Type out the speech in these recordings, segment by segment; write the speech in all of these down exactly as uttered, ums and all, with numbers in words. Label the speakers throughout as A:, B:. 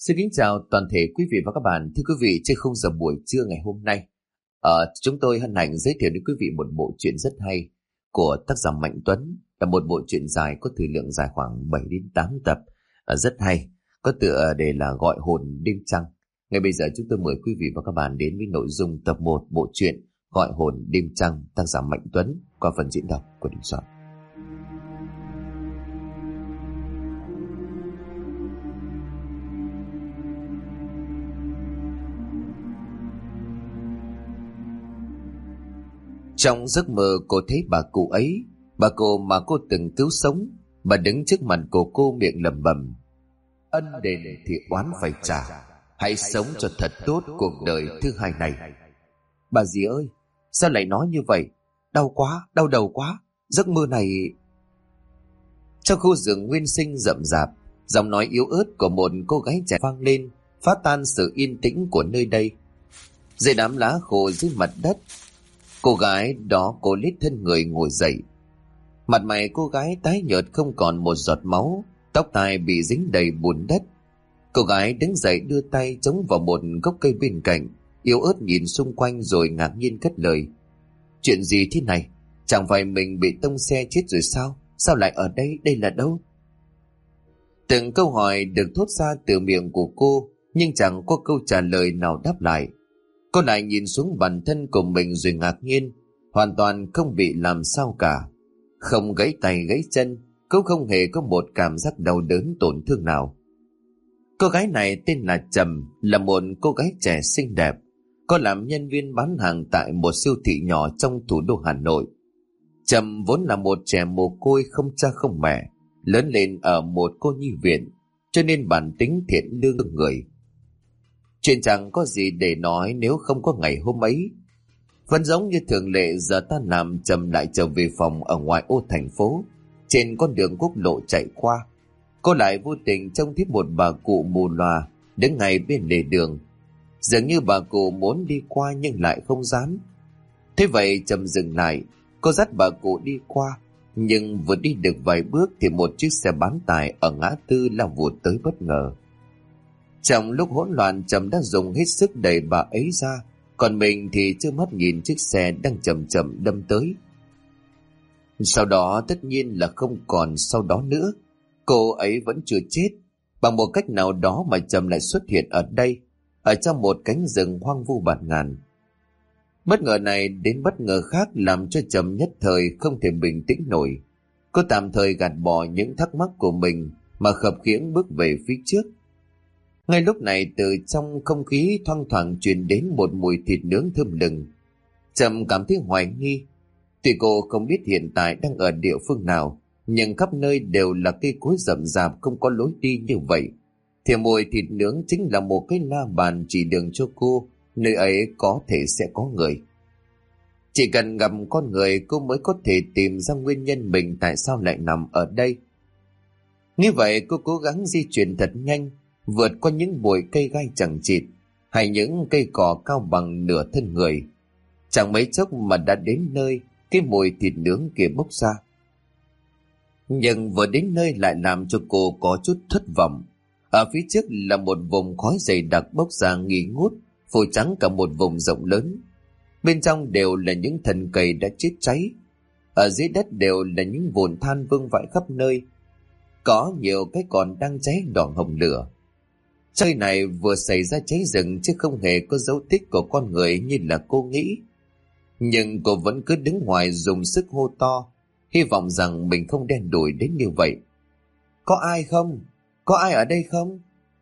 A: Xin kính chào toàn thể quý vị và các bạn. Thưa quý vị, trên khung giờ buổi trưa ngày hôm nay, ờ, chúng tôi hân hạnh giới thiệu đến quý vị một bộ truyện rất hay của tác giả Mạnh Tuấn, là một bộ truyện dài có thời lượng dài khoảng bảy đến tám tập, ờ, rất hay, có tựa đề là Gọi hồn đêm trăng. Ngay bây giờ chúng tôi mời quý vị và các bạn đến với nội dung tập một bộ truyện Gọi hồn đêm trăng, tác giả Mạnh Tuấn, qua phần diễn đọc của Đình Soạn. Trong giấc mơ cô thấy bà cụ ấy, bà cô mà cô từng cứu sống. Bà đứng trước mặt của cô miệng lẩm bẩm: ân đền thì oán phải trả, hãy sống cho thật tốt cuộc đời thứ hai này. Bà dì ơi, sao lại nói như vậy? Đau quá, đau đầu quá. Giấc mơ này... Trong khu rừng nguyên sinh rậm rạp, giọng nói yếu ớt của một cô gái trẻ vang lên, phá tan sự yên tĩnh của nơi đây. Dưới đám lá khô dưới mặt đất, cô gái đó cố lết thân người ngồi dậy. Mặt mày cô gái tái nhợt không còn một giọt máu, tóc tai bị dính đầy bùn đất. Cô gái đứng dậy đưa tay chống vào một gốc cây bên cạnh, yếu ớt nhìn xung quanh rồi ngạc nhiên cất lời: chuyện gì thế này? Chẳng phải mình bị tông xe chết rồi sao? Sao lại ở đây? Đây là đâu? Từng câu hỏi được thốt ra từ miệng của cô, nhưng chẳng có câu trả lời nào đáp lại. Cô lại nhìn xuống bản thân của mình rồi ngạc nhiên, hoàn toàn không bị làm sao cả. Không gãy tay gãy chân, cũng không hề có một cảm giác đau đớn tổn thương nào. Cô gái này tên là Trầm, là một cô gái trẻ xinh đẹp. Cô làm nhân viên bán hàng tại một siêu thị nhỏ trong thủ đô Hà Nội. Trầm vốn là một trẻ mồ côi không cha không mẹ, lớn lên ở một cô nhi viện, cho nên bản tính thiện lương người. Chuyện chẳng có gì để nói nếu không có ngày hôm ấy. Vẫn giống như thường lệ, giờ tan làm Trầm lại trở về phòng ở ngoại ô thành phố. Trên con đường quốc lộ chạy qua, cô lại vô tình trông thấy một bà cụ mù lòa đứng ngay bên lề đường. Dường như bà cụ muốn đi qua nhưng lại không dám. Thế vậy Trầm dừng lại, cô dắt bà cụ đi qua. Nhưng vừa đi được vài bước thì một chiếc xe bán tải ở ngã tư lao vụt tới bất ngờ. Trong lúc hỗn loạn, Trầm đã dùng hết sức đẩy bà ấy ra, còn mình thì chưa mắt nhìn chiếc xe đang chậm chậm đâm tới. Sau đó tất nhiên là không còn sau đó nữa. Cô ấy vẫn chưa chết. Bằng một cách nào đó mà Trầm lại xuất hiện ở đây, ở trong một cánh rừng hoang vu bạt ngàn. Bất ngờ này đến bất ngờ khác làm cho Trầm nhất thời không thể bình tĩnh nổi. Cô tạm thời gạt bỏ những thắc mắc của mình mà khập khiễng bước về phía trước. Ngay lúc này, từ trong không khí thoang thoảng truyền đến một mùi thịt nướng thơm lừng. Trầm cảm thấy hoài nghi. Tuy cô không biết hiện tại đang ở địa phương nào, nhưng khắp nơi đều là cây cối rậm rạp không có lối đi như vậy, thì mùi thịt nướng chính là một cái la bàn chỉ đường cho cô nơi ấy có thể sẽ có người. Chỉ cần gặp con người, cô mới có thể tìm ra nguyên nhân mình tại sao lại nằm ở đây. Như vậy cô cố gắng di chuyển thật nhanh, vượt qua những bụi cây gai chằng chịt hay những cây cỏ cao bằng nửa thân người. Chẳng mấy chốc mà đã đến nơi cái mùi thịt nướng kia bốc ra. Nhưng vừa đến nơi lại làm cho cô có chút thất vọng. Ở phía trước là một vùng khói dày đặc bốc ra nghi ngút, phủ trắng cả một vùng rộng lớn. Bên trong đều là những thân cây đã chết cháy. Ở dưới đất đều là những vụn than vương vãi khắp nơi. Có nhiều cái còn đang cháy đỏ hồng lửa. Nơi này vừa xảy ra cháy rừng chứ không hề có dấu tích của con người như là cô nghĩ. Nhưng cô vẫn cứ đứng ngoài dùng sức hô to, hy vọng rằng mình không đen đủi đến như vậy. Có ai không? Có ai ở đây không?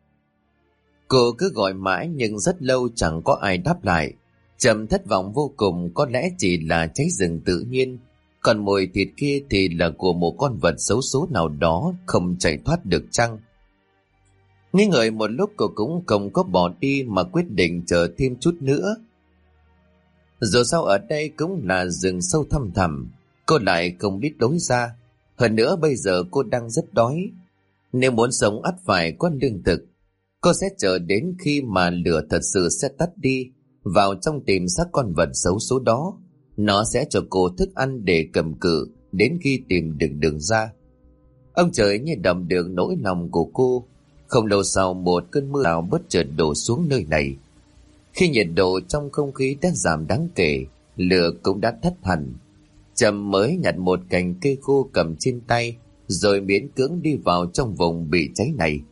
A: Cô cứ gọi mãi nhưng rất lâu chẳng có ai đáp lại. Trầm thất vọng vô cùng, có lẽ chỉ là cháy rừng tự nhiên, còn mùi thịt kia thì là của một con vật xấu số nào đó không chạy thoát được chăng? Nghi ngợi một lúc, cô cũng không có bỏ đi mà quyết định chờ thêm chút nữa. Dù sao ở đây cũng là rừng sâu thăm thẳm, cô lại không biết lối ra. Hơn nữa bây giờ cô đang rất đói. Nếu muốn sống ắt phải có lương thực. Cô sẽ chờ đến khi mà lửa thật sự sẽ tắt đi, vào trong tìm xác con vật xấu số đó. Nó sẽ cho cô thức ăn để cầm cự đến khi tìm được đường ra. Ông trời như đầm được nỗi lòng của cô. Không lâu sau, một cơn mưa rào bất chợt đổ xuống nơi này. Khi nhiệt độ trong không khí đã giảm đáng kể, lửa cũng đã tắt hẳn. Trầm mới nhặt một cành cây khô cầm trên tay, rồi miễn cưỡng đi vào trong vùng bị cháy này.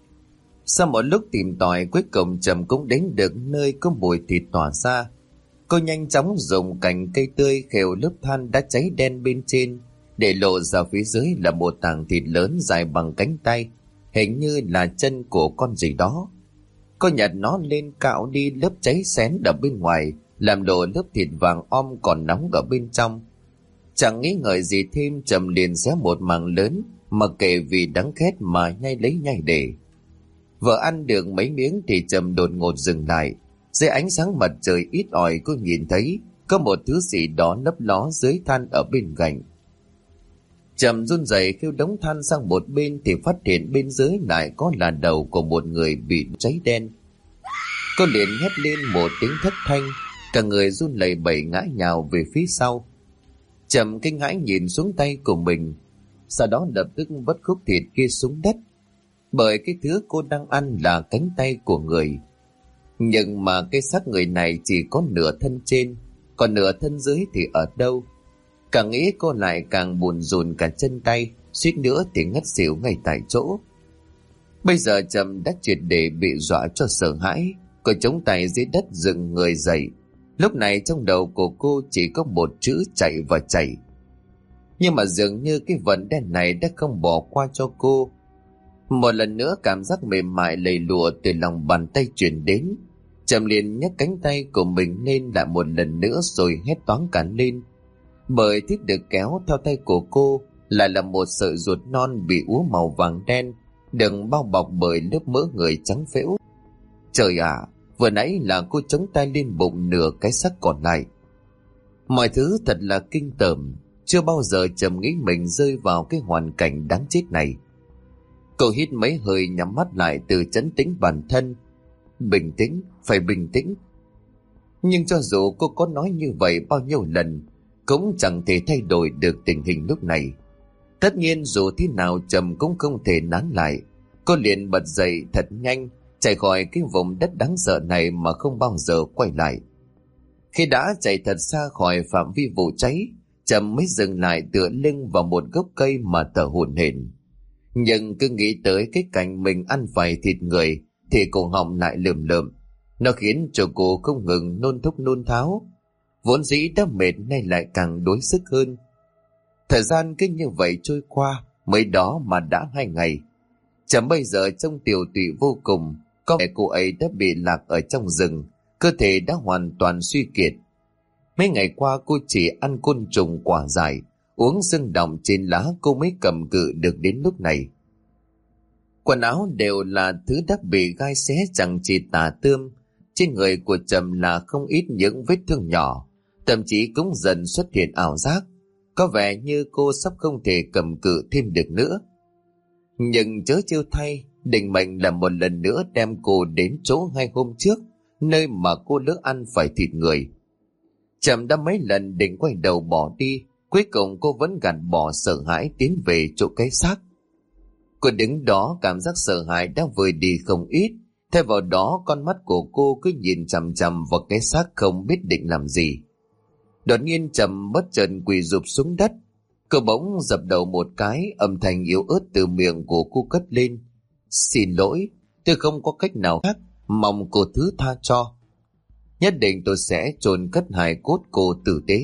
A: Sau một lúc tìm tòi, cuối cùng Trầm cũng đến được nơi có mùi thịt tỏa ra. Cô nhanh chóng dùng cành cây tươi khều lớp than đã cháy đen bên trên, để lộ ra phía dưới là một tảng thịt lớn dài bằng cánh tay, hình như là chân của con gì đó. Cô nhặt nó lên cạo đi lớp cháy xém ở bên ngoài, làm lộ lớp thịt vàng om còn nóng ở bên trong. Chẳng nghĩ ngợi gì thêm, Trầm liền xé một mảng lớn, mặc kệ vì đắng khét mà nhai lấy nhai để. Vợ ăn được mấy miếng thì Trầm đột ngột dừng lại. Dưới ánh sáng mặt trời ít ỏi, cô nhìn thấy có một thứ gì đó lấp ló dưới than ở bên cạnh. Trầm run rẩy kêu đống than sang một bên thì phát hiện bên dưới lại có là đầu của một người bị cháy đen. Cô liền hét lên một tiếng thất thanh, cả người run lẩy bẩy ngã nhào về phía sau. Trầm kinh hãi nhìn xuống tay của mình, sau đó lập tức vứt khúc thịt kia xuống đất, bởi cái thứ cô đang ăn là cánh tay của người. Nhưng mà cái xác người này chỉ có nửa thân trên, còn nửa thân dưới thì ở đâu? Càng nghĩ cô lại càng buồn rùn cả chân tay, suýt nữa thì ngất xỉu ngay tại chỗ. Bây giờ Trầm đã triệt để bị dọa cho sợ hãi, cô chống tay dưới đất dựng người dậy. Lúc này trong đầu của cô chỉ có một chữ chạy và chạy. Nhưng mà dường như cái vấn đề này đã không bỏ qua cho cô. Một lần nữa cảm giác mềm mại lầy lụa từ lòng bàn tay truyền đến. Trầm liền nhấc cánh tay của mình lên lại một lần nữa rồi hét toáng cả lên. Bởi thiết được kéo theo tay của cô lại là một sợi ruột non bị úa màu vàng đen, đừng bao bọc bởi lớp mỡ người trắng phễu. Trời ạ, à, vừa nãy là cô chống tay lên bụng nửa cái xác còn lại. Mọi thứ thật là kinh tởm, chưa bao giờ Trầm nghĩ mình rơi vào cái hoàn cảnh đáng chết này. Cô hít mấy hơi nhắm mắt lại từ trấn tĩnh bản thân. Bình tĩnh, phải bình tĩnh. Nhưng cho dù cô có nói như vậy bao nhiêu lần, cũng chẳng thể thay đổi được tình hình lúc này. Tất nhiên dù thế nào Trầm cũng không thể nán lại. Cô liền bật dậy thật nhanh, chạy khỏi cái vùng đất đáng sợ này mà không bao giờ quay lại. Khi đã chạy thật xa khỏi phạm vi vụ cháy, Trầm mới dừng lại tựa lưng vào một gốc cây mà thở hổn hển. Nhưng cứ nghĩ tới cái cảnh mình ăn phải thịt người thì cổ họng lại lườm lượm. Nó khiến cho cô không ngừng nôn thốc nôn tháo. Vốn dĩ đã mệt nay lại càng đuối sức hơn. Thời gian cứ như vậy trôi qua, mới đó mà đã hai ngày. Trầm bây giờ trông tiều tụy vô cùng, có vẻ cô ấy đã bị lạc ở trong rừng, cơ thể đã hoàn toàn suy kiệt. Mấy ngày qua cô chỉ ăn côn trùng quả dại, uống sương đọng trên lá cô mới cầm cự được đến lúc này. Quần áo đều là thứ đã bị gai xé chẳng chỉ tả tươm. Trên người của Trầm là không ít những vết thương nhỏ, thậm chí cũng dần xuất hiện ảo giác, có vẻ như cô sắp không thể cầm cự thêm được nữa. Nhưng chớ trêu thay, định mệnh là một lần nữa đem cô đến chỗ hai hôm trước, nơi mà cô lỡ ăn phải thịt người. Trầm đã mấy lần định quay đầu bỏ đi, cuối cùng cô vẫn gạt bỏ sợ hãi tiến về chỗ cái xác. Cô đứng đó cảm giác sợ hãi đã vơi đi không ít, thay vào đó con mắt của cô cứ nhìn chằm chằm vào cái xác không biết định làm gì. Đột nhiên Trầm bất chợt quỳ rụp xuống đất. Cô bỗng dập đầu một cái, âm thanh yếu ớt từ miệng của cô cất lên. Xin lỗi, tôi không có cách nào khác, mong cô thứ tha cho. Nhất định tôi sẽ chôn cất hài cốt cô tử tế.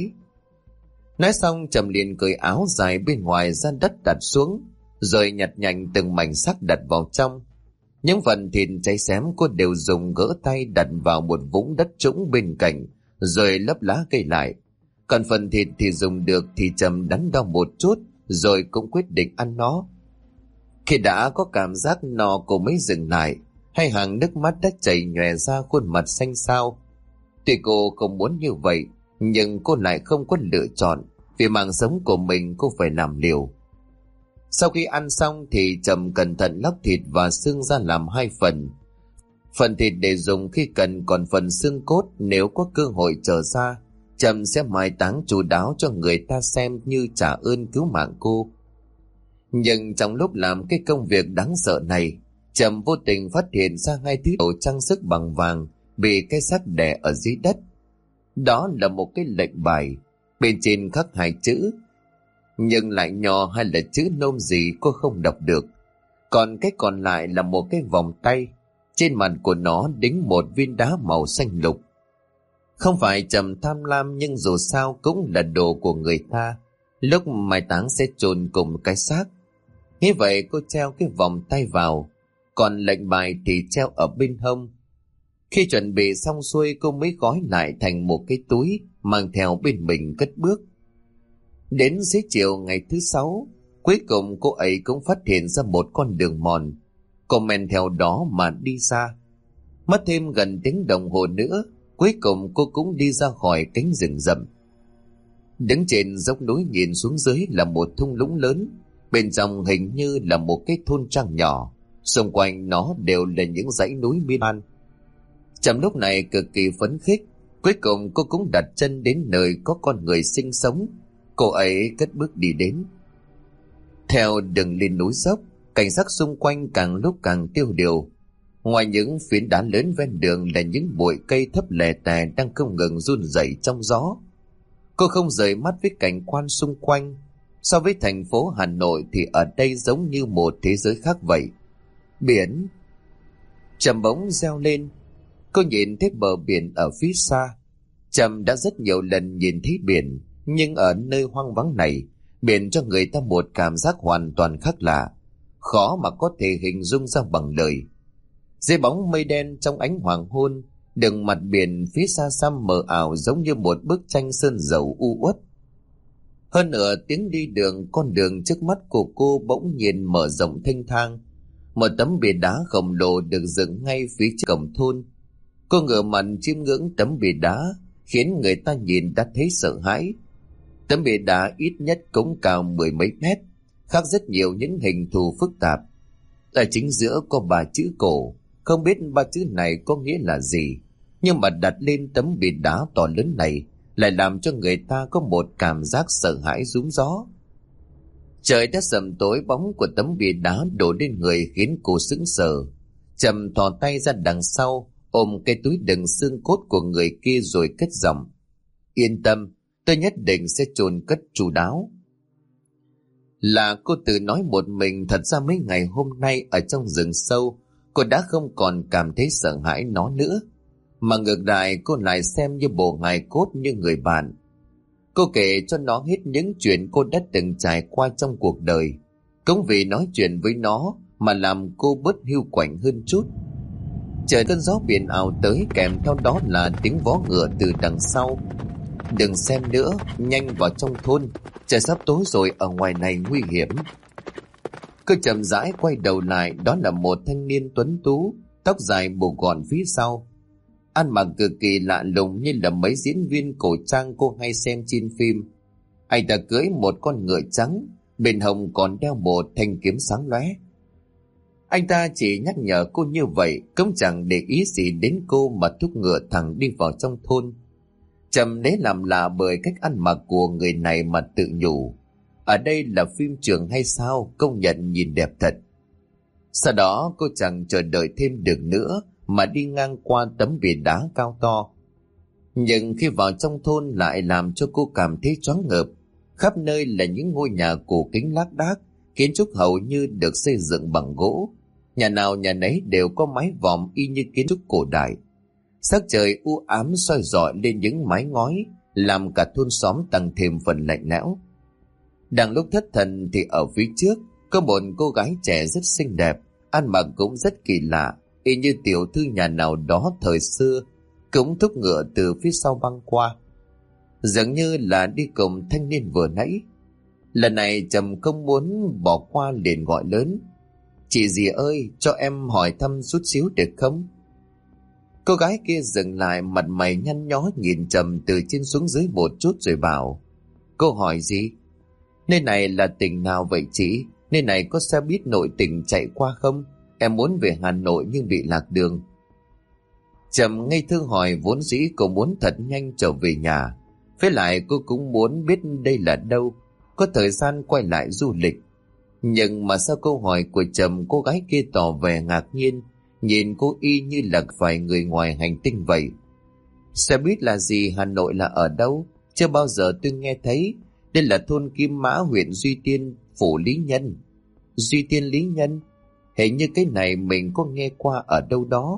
A: Nói xong Trầm liền cởi áo dài bên ngoài ra đất đặt xuống, rồi nhặt nhạnh từng mảnh xác đặt vào trong. Những phần thịt cháy xém cô đều dùng gỡ tay đặt vào một vũng đất trũng bên cạnh, rồi lấp lá cây lại. Còn phần thịt thì dùng được thì Trầm đắn đo một chút, rồi cũng quyết định ăn nó. Khi đã có cảm giác no cô mới dừng lại, hai hàng nước mắt đã chảy nhòe ra khuôn mặt xanh xao. Tuy cô không muốn như vậy, nhưng cô lại không có lựa chọn, vì mạng sống của mình cô phải làm liều. Sau khi ăn xong thì Trầm cẩn thận lóc thịt và xương ra làm hai phần. Phần thịt để dùng khi cần, còn phần xương cốt nếu có cơ hội trở ra, Trầm sẽ mai táng chu đáo cho người ta xem như trả ơn cứu mạng cô. Nhưng trong lúc làm cái công việc đáng sợ này, Trầm vô tình phát hiện ra hai thứ đồ trang sức bằng vàng bị cái xác đè ở dưới đất. Đó là một cái lệnh bài, bên trên khắc hai chữ, nhưng lại nhỏ hay là chữ nôm gì cô không đọc được. Còn cái còn lại là một cái vòng tay, trên mặt của nó đính một viên đá màu xanh lục. Không phải Trầm tham lam, nhưng dù sao cũng là đồ của người ta, lúc mai táng sẽ chôn cùng cái xác. Như vậy cô treo cái vòng tay vào, còn lệnh bài thì treo ở bên hông. Khi chuẩn bị xong xuôi, cô mới gói lại thành một cái túi mang theo bên mình cất bước. Đến dưới chiều ngày thứ sáu, cuối cùng cô ấy cũng phát hiện ra một con đường mòn. Cô men theo đó mà đi xa. Mất thêm gần tiếng đồng hồ nữa, cuối cùng cô cũng đi ra khỏi cánh rừng rậm. Đứng trên dốc núi nhìn xuống dưới là một thung lũng lớn, bên trong hình như là một cái thôn trang nhỏ, xung quanh nó đều là những dãy núi miên man. Trầm lúc này cực kỳ phấn khích, cuối cùng cô cũng đặt chân đến nơi có con người sinh sống. Cô ấy cất bước đi đến. Theo đường lên núi dốc, cảnh sắc xung quanh càng lúc càng tiêu điều. Ngoài những phiến đá lớn ven đường là những bụi cây thấp lè tè đang không ngừng run rẩy trong gió. Cô không rời mắt với cảnh quan xung quanh. So với thành phố Hà Nội thì ở đây giống như một thế giới khác vậy. Biển. Trầm bỗng reo lên. Cô nhìn thấy bờ biển ở phía xa. Trầm đã rất nhiều lần nhìn thấy biển, nhưng ở nơi hoang vắng này, biển cho người ta một cảm giác hoàn toàn khác lạ, khó mà có thể hình dung ra bằng lời. Dưới bóng mây đen trong ánh hoàng hôn, đường mặt biển phía xa xăm mờ ảo giống như một bức tranh sơn dầu u uất. Hơn nửa tiếng đi đường, con đường trước mắt của cô bỗng nhiên mở rộng thênh thang. Một tấm bia đá khổng lồ được dựng ngay phía trước cổng thôn. Cô ngửa mặt chiêm ngưỡng tấm bia đá, khiến người ta nhìn đã thấy sợ hãi. Tấm bia đá ít nhất cũng cao mười mấy mét, khác rất nhiều những hình thù phức tạp. Ở chính giữa có ba chữ cổ, không biết ba chữ này có nghĩa là gì, nhưng mà đặt lên tấm bia đá to lớn này lại làm cho người ta có một cảm giác sợ hãi rúm gió. Trời đã sầm tối, bóng của tấm bia đá đổ lên người khiến cô sững sờ. Trầm thò tay ra đằng sau, ôm cái túi đựng xương cốt của người kia rồi cất giọng: "Yên tâm, tôi nhất định sẽ chôn cất chu đáo." Là cô tự nói một mình. Thật ra mấy ngày hôm nay ở trong rừng sâu, cô đã không còn cảm thấy sợ hãi nó nữa, mà ngược lại cô lại xem như bộ hài cốt, như người bạn. Cô kể cho nó hết những chuyện cô đã từng trải qua trong cuộc đời. Cũng vì nói chuyện với nó mà làm cô bớt hiu quạnh hơn chút. Trời, cơn gió biển ảo tới, kèm theo đó là tiếng vó ngựa từ đằng sau. "Đừng xem nữa, nhanh vào trong thôn, trời sắp tối rồi, ở ngoài này nguy hiểm." Cô chậm rãi quay đầu lại, đó là một thanh niên tuấn tú, tóc dài buộc gọn phía sau, ăn mặc cực kỳ lạ lùng như là mấy diễn viên cổ trang cô hay xem trên phim. Anh ta cưỡi một con ngựa trắng, bên hông còn đeo một thanh kiếm sáng lóe. Anh ta chỉ nhắc nhở cô như vậy, cũng chẳng để ý gì đến cô mà thúc ngựa thẳng đi vào trong thôn. Trầm lấy làm lạ bởi cách ăn mặc của người này mà tự nhủ, ở đây là phim trường hay sao, công nhận nhìn đẹp thật. Sau đó cô chẳng chờ đợi thêm được nữa mà đi ngang qua tấm bia đá cao to. Nhưng khi vào trong thôn lại làm cho cô cảm thấy choáng ngợp. Khắp nơi là những ngôi nhà cổ kính lác đác, kiến trúc hầu như được xây dựng bằng gỗ. Nhà nào nhà nấy đều có mái vòm y như kiến trúc cổ đại. Sắc trời u ám soi rọi lên những mái ngói, làm cả thôn xóm tăng thêm phần lạnh lẽo. Đang lúc thất thần thì ở phía trước có một cô gái trẻ rất xinh đẹp, ăn mặc cũng rất kỳ lạ, y như tiểu thư nhà nào đó thời xưa, cũng thúc ngựa từ phía sau băng qua, dường như là đi cùng thanh niên vừa nãy. Lần này Trầm không muốn bỏ qua, liền gọi lớn: "Chị dì ơi, cho em hỏi thăm chút xíu được không?" Cô gái kia dừng lại, mặt mày nhăn nhó nhìn Trầm từ trên xuống dưới một chút rồi bảo: "Cô hỏi gì? Nơi này là tỉnh nào vậy chị? Nơi này có xe buýt nội tỉnh chạy qua không? Em muốn về Hà Nội nhưng bị lạc đường." Trầm ngây thơ hỏi, vốn dĩ cô muốn thật nhanh trở về nhà. Với lại cô cũng muốn biết đây là đâu, có thời gian quay lại du lịch. Nhưng mà sau câu hỏi của Trầm, cô gái kia tỏ vẻ ngạc nhiên, nhìn cô y như là phải người ngoài hành tinh vậy. Xe buýt là gì? Hà Nội là ở đâu? Chưa bao giờ tôi nghe thấy. Đây là thôn Kim Mã, huyện Duy Tiên, phủ Lý Nhân. Duy Tiên Lý Nhân? Hình như cái này mình có nghe qua ở đâu đó.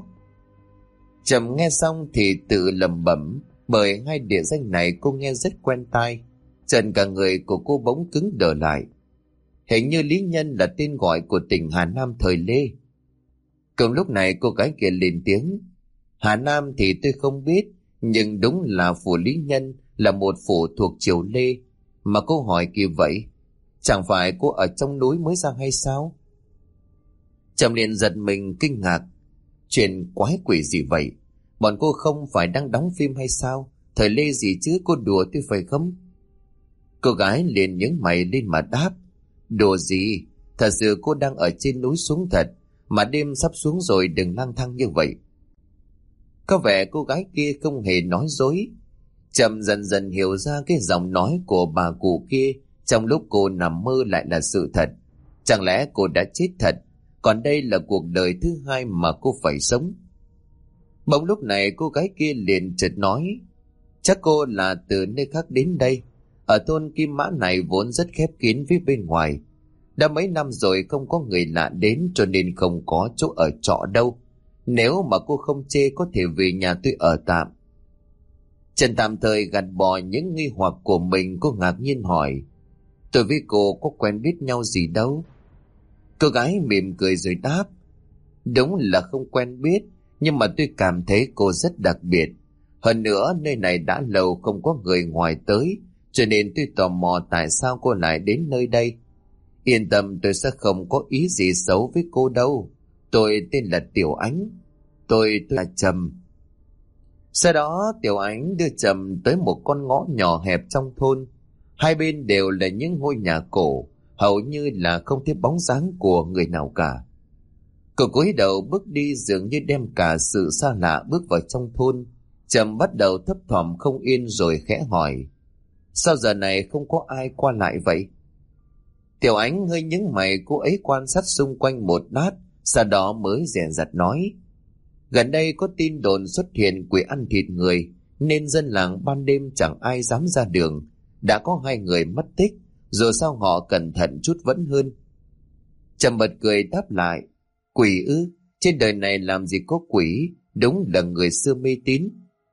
A: Trầm nghe xong thì tự lẩm bẩm, bởi hai địa danh này cô nghe rất quen tai. Trần cả người của cô bỗng cứng đờ lại. Hình như Lý Nhân là tên gọi của tỉnh Hà Nam thời Lê. Cùng lúc này cô gái kia lên tiếng. Hà Nam thì tôi không biết, nhưng đúng là phủ Lý Nhân là một phủ thuộc triều Lê. Mà cô hỏi kỳ vậy, chẳng phải cô ở trong núi mới ra hay sao? Trầm liền giật mình kinh ngạc. Chuyện quái quỷ gì vậy? Bọn cô không phải đang đóng phim hay sao? Thời Lê gì chứ, cô đùa tôi phải không? Cô gái liền nhướng mày lên mà đáp. Đùa gì? Thật sự cô đang ở trên núi xuống thật. Mà đêm sắp xuống rồi, đừng lang thang như vậy. Có vẻ cô gái kia không hề nói dối. Trầm dần dần hiểu ra cái giọng nói của bà cụ kia trong lúc cô nằm mơ lại là sự thật. Chẳng lẽ cô đã chết thật, còn đây là cuộc đời thứ hai mà cô phải sống? Bỗng lúc này cô gái kia liền chợt nói, chắc cô là từ nơi khác đến đây. Ở thôn Kim Mã này vốn rất khép kín với bên ngoài. Đã mấy năm rồi không có người lạ đến, cho nên không có chỗ ở trọ đâu. Nếu mà cô không chê, có thể về nhà tôi ở tạm. Trần tạm thời gạt bỏ những nghi hoặc của mình, cô ngạc nhiên hỏi, tôi với cô có quen biết nhau gì đâu? Cô gái mỉm cười rồi đáp, đúng là không quen biết, nhưng mà tôi cảm thấy cô rất đặc biệt. Hơn nữa nơi này đã lâu không có người ngoài tới, cho nên tôi tò mò tại sao cô lại đến nơi đây. Yên tâm, tôi sẽ không có ý gì xấu với cô đâu. Tôi tên là Tiểu Ánh. Tôi, tôi là Trầm. Sau đó Tiểu Ánh đưa Trầm tới một con ngõ nhỏ hẹp trong thôn. Hai bên đều là những ngôi nhà cổ, hầu như là không thấy bóng dáng của người nào cả. Cô cúi đầu bước đi, dường như đem cả sự xa lạ bước vào trong thôn. Trầm bắt đầu thấp thỏm không yên rồi khẽ hỏi, sao giờ này không có ai qua lại vậy? Tiểu Ánh hơi nhướng mày, cô ấy quan sát xung quanh một lát, sau đó mới dè dặt nói, gần đây có tin đồn xuất hiện quỷ ăn thịt người, nên dân làng ban đêm chẳng ai dám ra đường. Đã có hai người mất tích, dù sao họ cẩn thận chút vẫn hơn. Trầm bật cười đáp lại, quỷ ư? Trên đời này làm gì có quỷ, đúng là người xưa mê tín.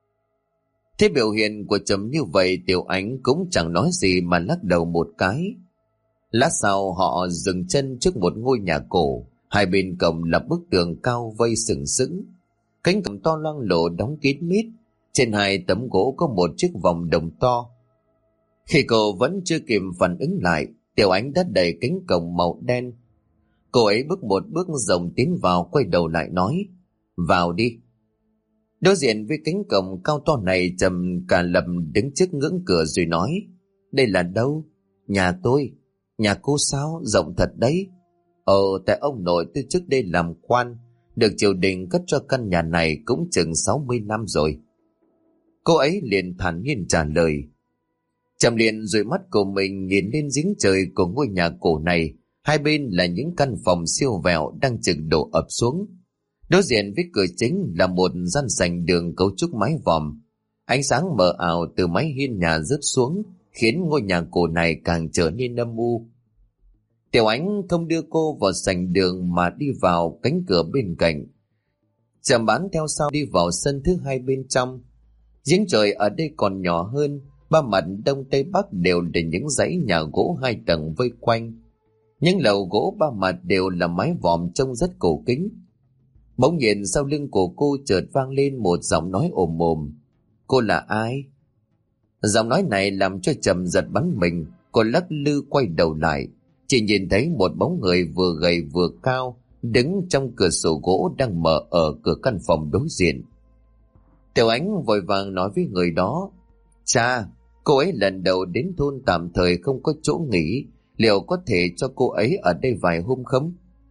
A: Thế biểu hiện của Trầm như vậy, Tiểu Ánh cũng chẳng nói gì mà lắc đầu một cái. Lát sau họ dừng chân trước một ngôi nhà cổ, hai bên cổng là bức tường cao vây sừng sững. Cánh cổng to loang lổ đóng kín mít, trên hai tấm gỗ có một chiếc vòng đồng to. Khi cô vẫn chưa kịp phản ứng lại, Tiểu Ánh đã đẩy cánh cổng màu đen. Cô ấy bước một bước rộng tiến vào, quay đầu lại nói, vào đi. Đối diện với cánh cổng cao to này, Trầm cả lầm đứng trước ngưỡng cửa rồi nói, đây là đâu? Nhà tôi. Nhà cô sao? Rộng thật đấy. Ờ, tại ông nội tôi trước đây làm quan, được triều đình cất cho căn nhà này cũng chừng sáu mươi năm rồi. Cô ấy liền thản nhiên trả lời. Trầm liền dụi mắt của mình nhìn lên giếng trời của ngôi nhà cổ này. Hai bên là những căn phòng siêu vẹo đang chừng đổ ập xuống. Đối diện với cửa chính là một gian sành đường cấu trúc mái vòm. Ánh sáng mờ ảo từ mái hiên nhà rớt xuống, khiến ngôi nhà cổ này càng trở nên âm u. Tiểu Ánh không đưa cô vào sành đường mà đi vào cánh cửa bên cạnh. Trầm bám theo sau đi vào sân thứ hai bên trong. Giếng trời ở đây còn nhỏ hơn, ba mặt đông tây bắc đều là những dãy nhà gỗ hai tầng vây quanh. Những lầu gỗ ba mặt đều là mái vòm trông rất cổ kính. Bỗng nhiên sau lưng của cô chợt vang lên một giọng nói ồm ồm. Cô là ai? Giọng nói này làm cho Trầm giật bắn mình. Cô lắc lư quay đầu lại, chỉ nhìn thấy một bóng người vừa gầy vừa cao đứng trong cửa sổ gỗ đang mở ở cửa căn phòng đối diện. Tiểu Ánh vội vàng nói với người đó, cha, cô ấy lần đầu đến thôn tạm thời không có chỗ nghỉ, liệu có thể cho cô ấy ở đây vài hôm không?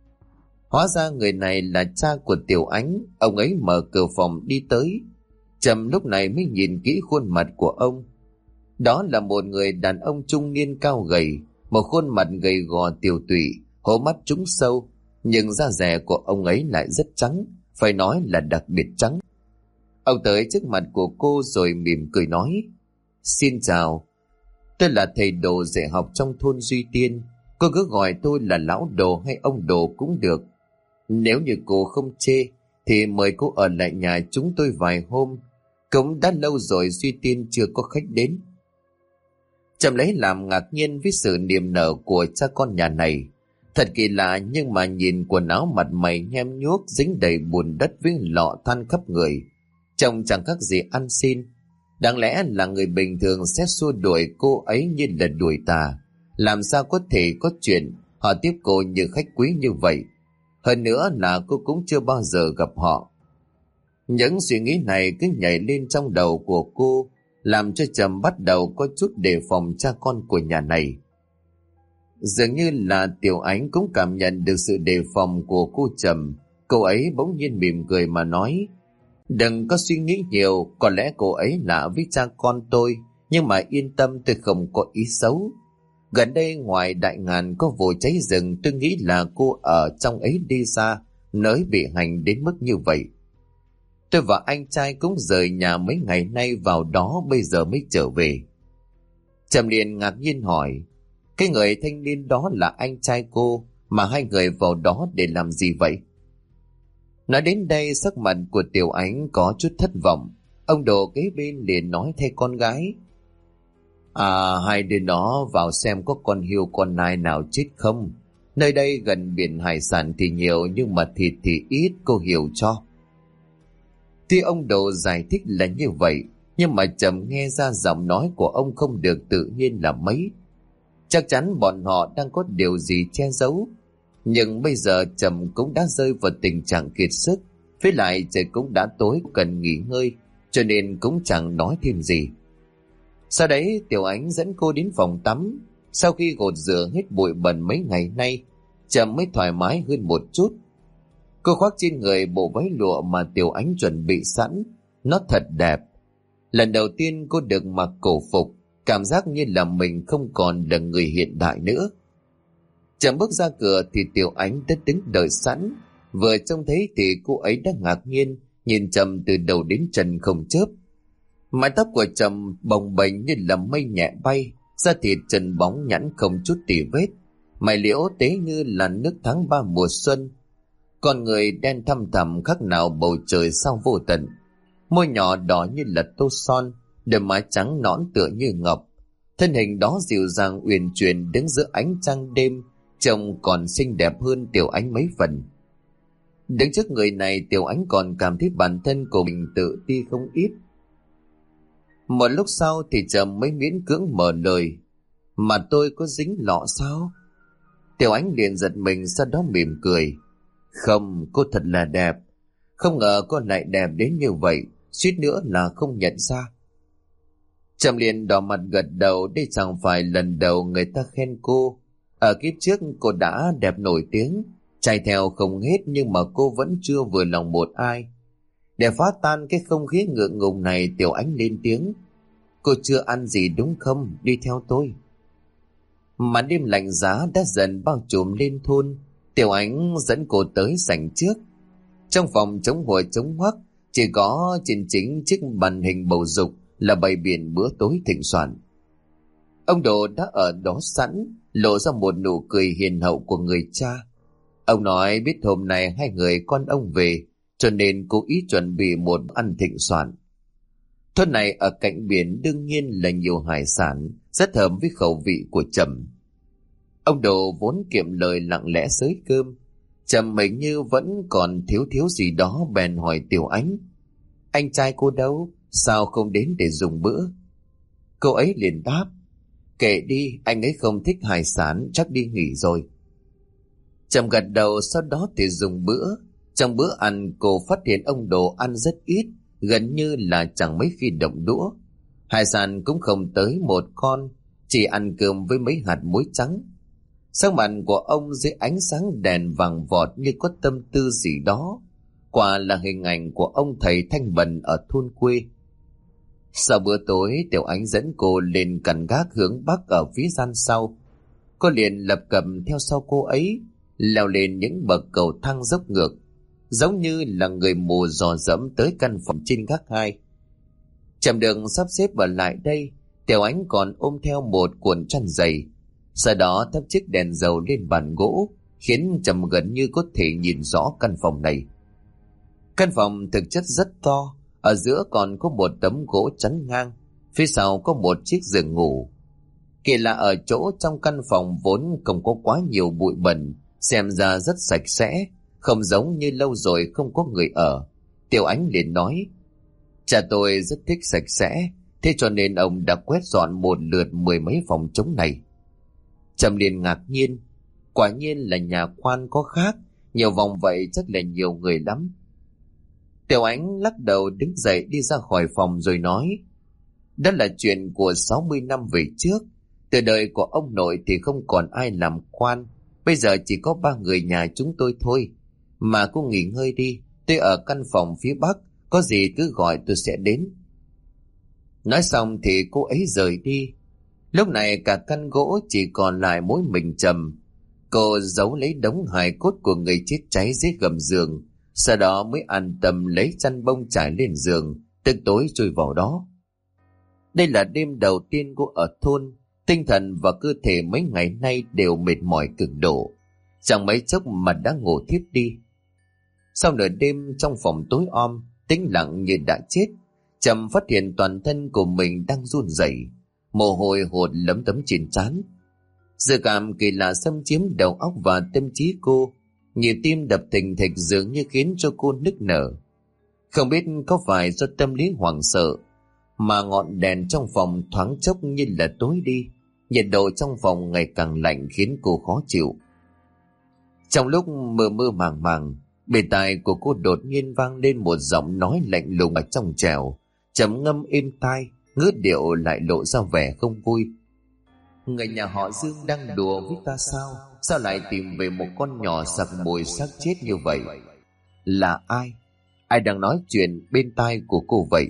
A: Hóa ra người này là cha của Tiểu Ánh. Ông ấy mở cửa phòng đi tới. Trầm lúc này mới nhìn kỹ khuôn mặt của ông. Đó là một người đàn ông trung niên cao gầy, một khuôn mặt gầy gò tiều tụy, hố mắt trũng sâu, nhưng da dẻ của ông ấy lại rất trắng, phải nói là đặc biệt trắng. Ông tới trước mặt của cô rồi mỉm cười nói: "Xin chào, tôi là thầy Đồ dạy học trong thôn Duy Tiên. Cô cứ gọi tôi là lão Đồ hay ông Đồ cũng được. Nếu như cô không chê thì mời cô ở lại nhà chúng tôi vài hôm. Cũng đã lâu rồi Duy Tiên chưa có khách đến." Trầm lấy làm ngạc nhiên với sự niềm nở của cha con nhà này. Thật kỳ lạ, nhưng mà nhìn quần áo mặt mày nhem nhuốc dính đầy bùn đất với lọ than khắp người, trông chẳng khác gì ăn xin. Đáng lẽ là người bình thường sẽ xua đuổi cô ấy như là đuổi tà. Làm sao có thể có chuyện họ tiếp cô như khách quý như vậy? Hơn nữa là cô cũng chưa bao giờ gặp họ. Những suy nghĩ này cứ nhảy lên trong đầu của cô, làm cho Trầm bắt đầu có chút đề phòng cha con của nhà này. Dường như là Tiểu Ánh cũng cảm nhận được sự đề phòng của cô Trầm. Cô ấy bỗng nhiên mỉm cười mà nói: "Đừng có suy nghĩ nhiều, có lẽ cô ấy lạ với cha con tôi, nhưng mà yên tâm, tôi không có ý xấu. Gần đây ngoài Đại Ngàn có vụ cháy rừng, tôi nghĩ là cô ở trong ấy đi xa, nới bị hành đến mức như vậy. Tôi và anh trai cũng rời nhà mấy ngày nay vào đó, bây giờ mới trở về." Trầm liền ngạc nhiên hỏi: "Cái người thanh niên đó là anh trai cô, mà hai người vào đó để làm gì vậy?" Nói đến đây, sắc mặt của Tiểu Ánh có chút thất vọng. Ông Đồ kế bên liền nói thay con gái: "À, hai đứa nó vào xem có con hươu con nai nào chết không. Nơi đây gần biển hải sản thì nhiều, nhưng mà thịt thì ít, cô hiểu cho." Tuy ông Đồ giải thích là như vậy, nhưng mà Trầm nghe ra giọng nói của ông không được tự nhiên là mấy. Chắc chắn bọn họ đang có điều gì che giấu. Nhưng bây giờ Trầm cũng đã rơi vào tình trạng kiệt sức, với lại trời cũng đã tối, cần nghỉ ngơi, cho nên cũng chẳng nói thêm gì. Sau đấy Tiểu Ánh dẫn cô đến phòng tắm. Sau khi gột rửa hết bụi bẩn mấy ngày nay, Trầm mới thoải mái hơn một chút. Cô khoác trên người bộ váy lụa mà Tiểu Ánh chuẩn bị sẵn. Nó thật đẹp. Lần đầu tiên cô được mặc cổ phục, cảm giác như là mình không còn là người hiện đại nữa. Trầm bước ra cửa thì Tiểu Ánh đã đứng đợi sẵn. Vừa trông thấy thì cô ấy đã ngạc nhiên, nhìn Trầm từ đầu đến chân không chớp. Mái tóc của Trầm bồng bềnh như là mây nhẹ bay, da thịt trần bóng nhẵn không chút tì vết, mày liễu tế như là nước tháng ba mùa xuân. Con người đen thăm thẳm khác nào bầu trời sao vô tận. Môi nhỏ đỏ như là tô son, đôi má trắng nõn tựa như ngọc. Thân hình đó dịu dàng uyển chuyển đứng giữa ánh trăng đêm, trông còn xinh đẹp hơn Tiểu Ánh mấy phần. Đứng trước người này, Tiểu Ánh còn cảm thấy bản thân của mình tự ti không ít. Một lúc sau thì Trầm mới miễn cưỡng mở lời: "Mà tôi có dính lọ sao?" Tiểu Ánh liền giật mình, sau đó mỉm cười: "Không, cô thật là đẹp. Không ngờ cô lại đẹp đến như vậy, suýt nữa là không nhận ra." Trầm liền đỏ mặt gật đầu. Đây chẳng phải lần đầu người ta khen cô. Ở kiếp trước cô đã đẹp nổi tiếng, trai theo không hết, nhưng mà cô vẫn chưa vừa lòng một ai. Để phá tan cái không khí ngượng ngùng này, Tiểu Ánh lên tiếng: "Cô chưa ăn gì đúng không? Đi theo tôi." Màn đêm lạnh giá đã dần bao trùm lên thôn. Tiểu Ánh dẫn cô tới sảnh trước. Trong phòng chống hội chống hoắc, chỉ có trên chính chiếc màn hình bầu dục là bày biện bữa tối thịnh soạn. Ông Đồ đã ở đó sẵn, lộ ra một nụ cười hiền hậu của người cha. Ông nói biết hôm nay hai người con ông về, cho nên cố ý chuẩn bị một ăn thịnh soạn. Thôn này ở cạnh biển, đương nhiên là nhiều hải sản, rất hợp với khẩu vị của Trầm. Ông Đồ vốn kiệm lời lặng lẽ xới cơm. Trầm mình như vẫn còn thiếu thiếu gì đó, bèn hỏi Tiểu Ánh: "Anh trai cô đâu? Sao không đến để dùng bữa?" Cô ấy liền đáp: "Kệ đi, anh ấy không thích hải sản, chắc đi nghỉ rồi." Trầm gật đầu, sau đó thì dùng bữa. Trong bữa ăn, cô phát hiện ông Đồ ăn rất ít, gần như là chẳng mấy khi động đũa. Hải sản cũng không tới một con, chỉ ăn cơm với mấy hạt muối trắng. Sắc mặt của ông dưới ánh sáng đèn vàng vọt như có tâm tư gì đó. Quả là hình ảnh của ông thầy thanh bần ở thôn quê. Sau bữa tối, Tiểu Ánh dẫn cô lên căn gác hướng bắc ở phía gian sau. Cô liền lập cập theo sau cô ấy. leo lên những bậc cầu thang dốc ngược, giống như là người mù dò dẫm tới căn phòng trên gác hai. Trầm đường sắp xếp ở lại đây, Tiểu Ánh còn ôm theo một cuộn chăn dày, sau đó thắp chiếc đèn dầu lên bàn gỗ, khiến Trầm gần như có thể nhìn rõ căn phòng này. Căn phòng thực chất rất to, ở giữa còn có một tấm gỗ chắn ngang, phía sau có một chiếc giường ngủ. Kỳ lạ ở chỗ trong căn phòng vốn không có quá nhiều bụi bẩn, xem ra rất sạch sẽ, không giống như lâu rồi không có người ở. Tiểu Ánh liền nói, cha tôi rất thích sạch sẽ, thế cho nên ông đã quét dọn một lượt mười mấy phòng trống này. Trầm liền ngạc nhiên, quả nhiên là nhà quan có khác, nhiều vòng vậy chắc là nhiều người lắm. Tiểu Ánh lắc đầu đứng dậy đi ra khỏi phòng rồi nói, đó là chuyện của sáu mươi năm về trước. Từ đời của ông nội thì không còn ai làm quan, bây giờ chỉ có ba người nhà chúng tôi thôi. Mà cô nghỉ ngơi đi, tôi ở căn phòng phía bắc, có gì cứ gọi tôi sẽ đến. Nói xong thì cô ấy rời đi. Lúc này cả căn gỗ chỉ còn lại mỗi mình Trầm. Cô giấu lấy đống hài cốt của người chết cháy dưới gầm giường, sau đó mới an tâm lấy chăn bông trải lên giường, tức tối chui vào đó. Đây là đêm đầu tiên cô ở thôn, tinh thần và cơ thể mấy ngày nay đều mệt mỏi cực độ, chẳng mấy chốc mà đã ngủ thiếp đi. Sau nửa đêm trong phòng tối om, tĩnh lặng như đã chết, Trầm phát hiện toàn thân của mình đang run rẩy, mồ hôi hột lấm tấm trên trán. Dự cảm kỳ lạ xâm chiếm đầu óc và tâm trí cô, nhịp tim đập thình thịch dường như khiến cho cô nức nở. Không biết có phải do tâm lý hoảng sợ mà ngọn đèn trong phòng thoáng chốc như là tối đi, nhiệt độ trong phòng ngày càng lạnh khiến cô khó chịu. Trong lúc mơ mơ màng màng, bên tai của cô đột nhiên vang lên một giọng nói lạnh lùng ở trong trẻo, trầm ngâm êm tai, ngữ điệu lại lộ ra vẻ không vui. Người nhà họ Dương đang đùa với ta sao? Sao lại tìm về một con nhỏ sặc mùi xác chết như vậy? Là ai? Ai đang nói chuyện bên tai của cô vậy?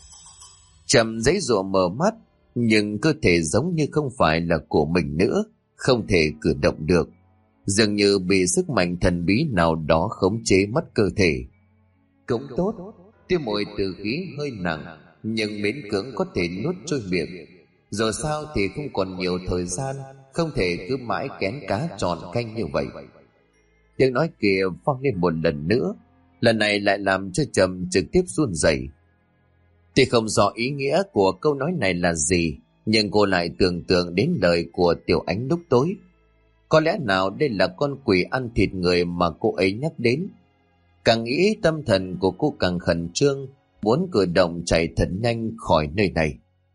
A: Trầm giãy giụa mở mắt, nhưng cơ thể giống như không phải là của mình nữa, không thể cử động được, dường như bị sức mạnh thần bí nào đó khống chế mất cơ thể. Cũng tốt, tiêu mùi từ khí hơi nặng, nhưng miễn cưỡng có thể nuốt trôi miệng. Giờ sao thì không còn nhiều thời gian, không thể cứ mãi kén cá tròn canh như vậy. Tiếng nói kia vang lên một lần nữa, lần này lại làm cho Trầm trực tiếp run rẩy. Tuy không rõ ý nghĩa của câu nói này là gì, nhưng cô lại tưởng tượng đến lời của Tiểu Ánh lúc tối. Có lẽ nào đây là con quỷ ăn thịt người mà cô ấy nhắc đến? Càng nghĩ tâm thần của cô càng khẩn trương, muốn cử động chạy thật nhanh khỏi nơi này.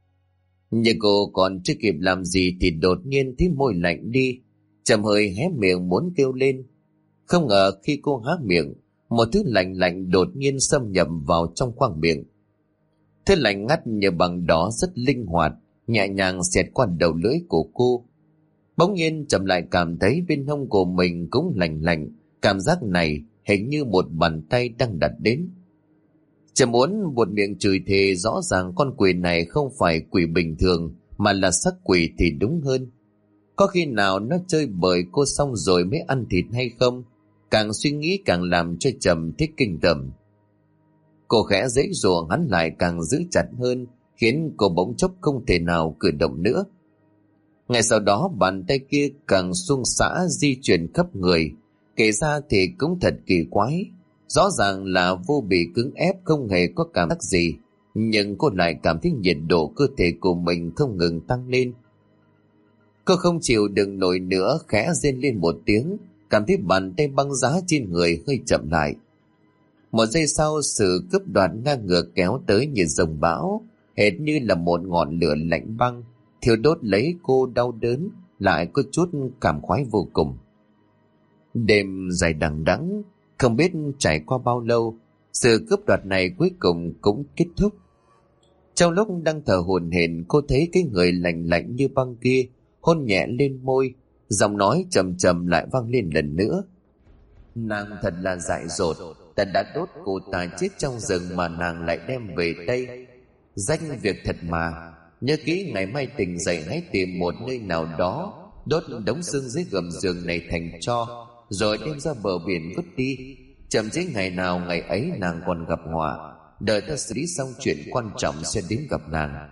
A: Nhưng cô còn chưa kịp làm gì thì đột nhiên thấy môi lạnh đi. Trầm hơi hé miệng muốn kêu lên. Không ngờ khi cô há miệng, một thứ lạnh lạnh đột nhiên xâm nhập vào trong khoang miệng. Thứ lạnh ngắt như bằng đó rất linh hoạt, nhẹ nhàng xẹt qua đầu lưỡi của cô. Bỗng nhiên Trầm lại cảm thấy bên hông của mình cũng lạnh lạnh, cảm giác này hình như một bàn tay đang đặt đến. Trầm muốn buột miệng chửi thề, rõ ràng con quỷ này không phải quỷ bình thường mà là sắc quỷ thì đúng hơn. Có khi nào nó chơi bời cô xong rồi mới ăn thịt hay không? Càng suy nghĩ càng làm cho Trầm thích kinh tởm. Cô khẽ giãy giụa, hắn lại càng giữ chặt hơn, khiến cô bỗng chốc không thể nào cử động nữa. Ngay sau đó bàn tay kia càng suông xã di chuyển khắp người, kể ra thì cũng thật kỳ quái. Rõ ràng là vô bị cứng ép, không hề có cảm giác gì, nhưng cô lại cảm thấy nhiệt độ cơ thể của mình không ngừng tăng lên. Cô không chịu đựng nổi nữa, khẽ rên lên một tiếng, cảm thấy bàn tay băng giá trên người hơi chậm lại. Một giây sau, sự cướp đoạt ngang ngược kéo tới như dòng bão, hệt như là một ngọn lửa lạnh băng, thiêu đốt lấy cô đau đớn, lại có chút cảm khoái vô cùng. Đêm dài đằng đẵng, không biết trải qua bao lâu, sự cướp đoạt này cuối cùng cũng kết thúc. Trong lúc đang thở hổn hển, cô thấy cái người lạnh lạnh như băng kia hôn nhẹ lên môi, giọng nói trầm trầm lại vang lên lần nữa. Nàng thật là dại dột, ta đã đốt cô ta chết trong rừng mà nàng lại đem về đây. Danh việc thật mà, nhớ kỹ ngày mai tỉnh dậy hãy tìm một nơi nào đó, đốt đống xương dưới gầm giường này thành tro, rồi đem ra bờ biển vứt đi. Chậm chế ngày nào ngày ấy nàng còn gặp họa. Đợi ta xử lý xong chuyện quan trọng sẽ đến gặp nàng.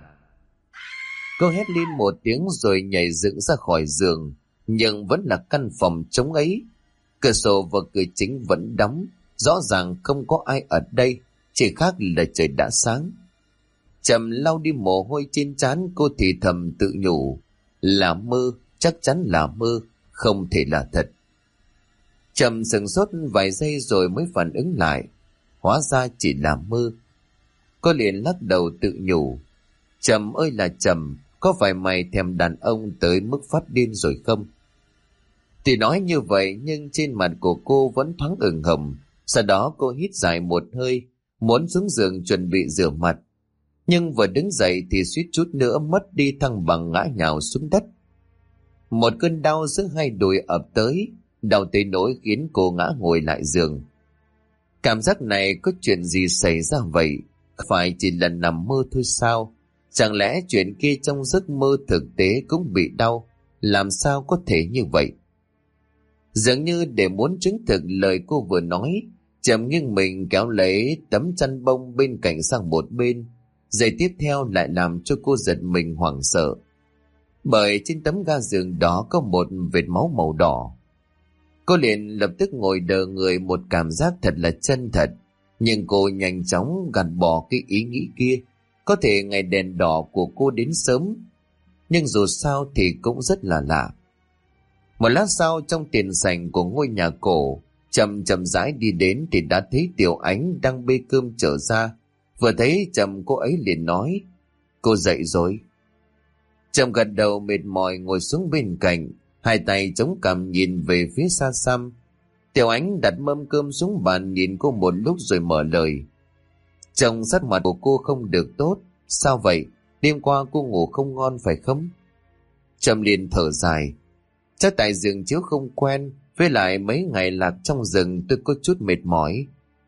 A: Cô hét lên một tiếng rồi nhảy dựng ra khỏi giường, nhưng vẫn là căn phòng trống ấy. Cửa sổ và cửa chính vẫn đóng, rõ ràng không có ai ở đây, chỉ khác là trời đã sáng. Trầm lau đi mồ hôi trên trán, cô thì thầm tự nhủ, là mơ, chắc chắn là mơ, không thể là thật. Trầm sửng sốt vài giây rồi mới phản ứng lại, hóa ra chỉ là mơ. Cô liền lắc đầu tự nhủ, Trầm ơi là Trầm, có phải mày thèm đàn ông tới mức phát điên rồi không? Thì nói như vậy nhưng trên mặt của cô vẫn thoáng ửng hồng. Sau đó cô hít dài một hơi, muốn xuống giường chuẩn bị rửa mặt. Nhưng vừa đứng dậy thì suýt chút nữa mất đi thăng bằng, ngã nhào xuống đất. Một cơn đau giữa hai đùi ập tới, đau tới nỗi khiến cô ngã ngồi lại giường. Cảm giác này có chuyện gì xảy ra vậy? Phải chỉ là nằm mơ thôi sao? Chẳng lẽ chuyện kia trong giấc mơ thực tế cũng bị đau? Làm sao có thể như vậy? Dường như để muốn chứng thực lời cô vừa nói, Trầm nghiêng mình kéo lấy tấm chăn bông bên cạnh sang một bên. Giây tiếp theo lại làm cho cô giật mình hoảng sợ, bởi trên tấm ga giường đó có một vệt máu màu đỏ. Cô liền lập tức ngồi đờ người, một cảm giác thật là chân thật. Nhưng cô nhanh chóng gạt bỏ cái ý nghĩ kia. Có thể ngày đèn đỏ của cô đến sớm, nhưng dù sao thì cũng rất là lạ. Một lát sau, trong tiền sảnh của ngôi nhà cổ, Trầm chậm rãi đi đến thì đã thấy Tiểu Ánh đang bê cơm trở ra. Vừa thấy Trầm, cô ấy liền nói, cô dậy rồi. Trầm gật đầu mệt mỏi ngồi xuống bên cạnh, hai tay chống cằm nhìn về phía xa xăm. Tiểu Ánh đặt mâm cơm xuống bàn nhìn cô một lúc rồi mở lời. Trông sắc mặt của cô không được tốt. Sao vậy? Đêm qua cô ngủ không ngon phải không? Trầm liền thở dài. Chắc tại giường chiếu không quen, với lại mấy ngày lạc trong rừng tôi có chút mệt mỏi.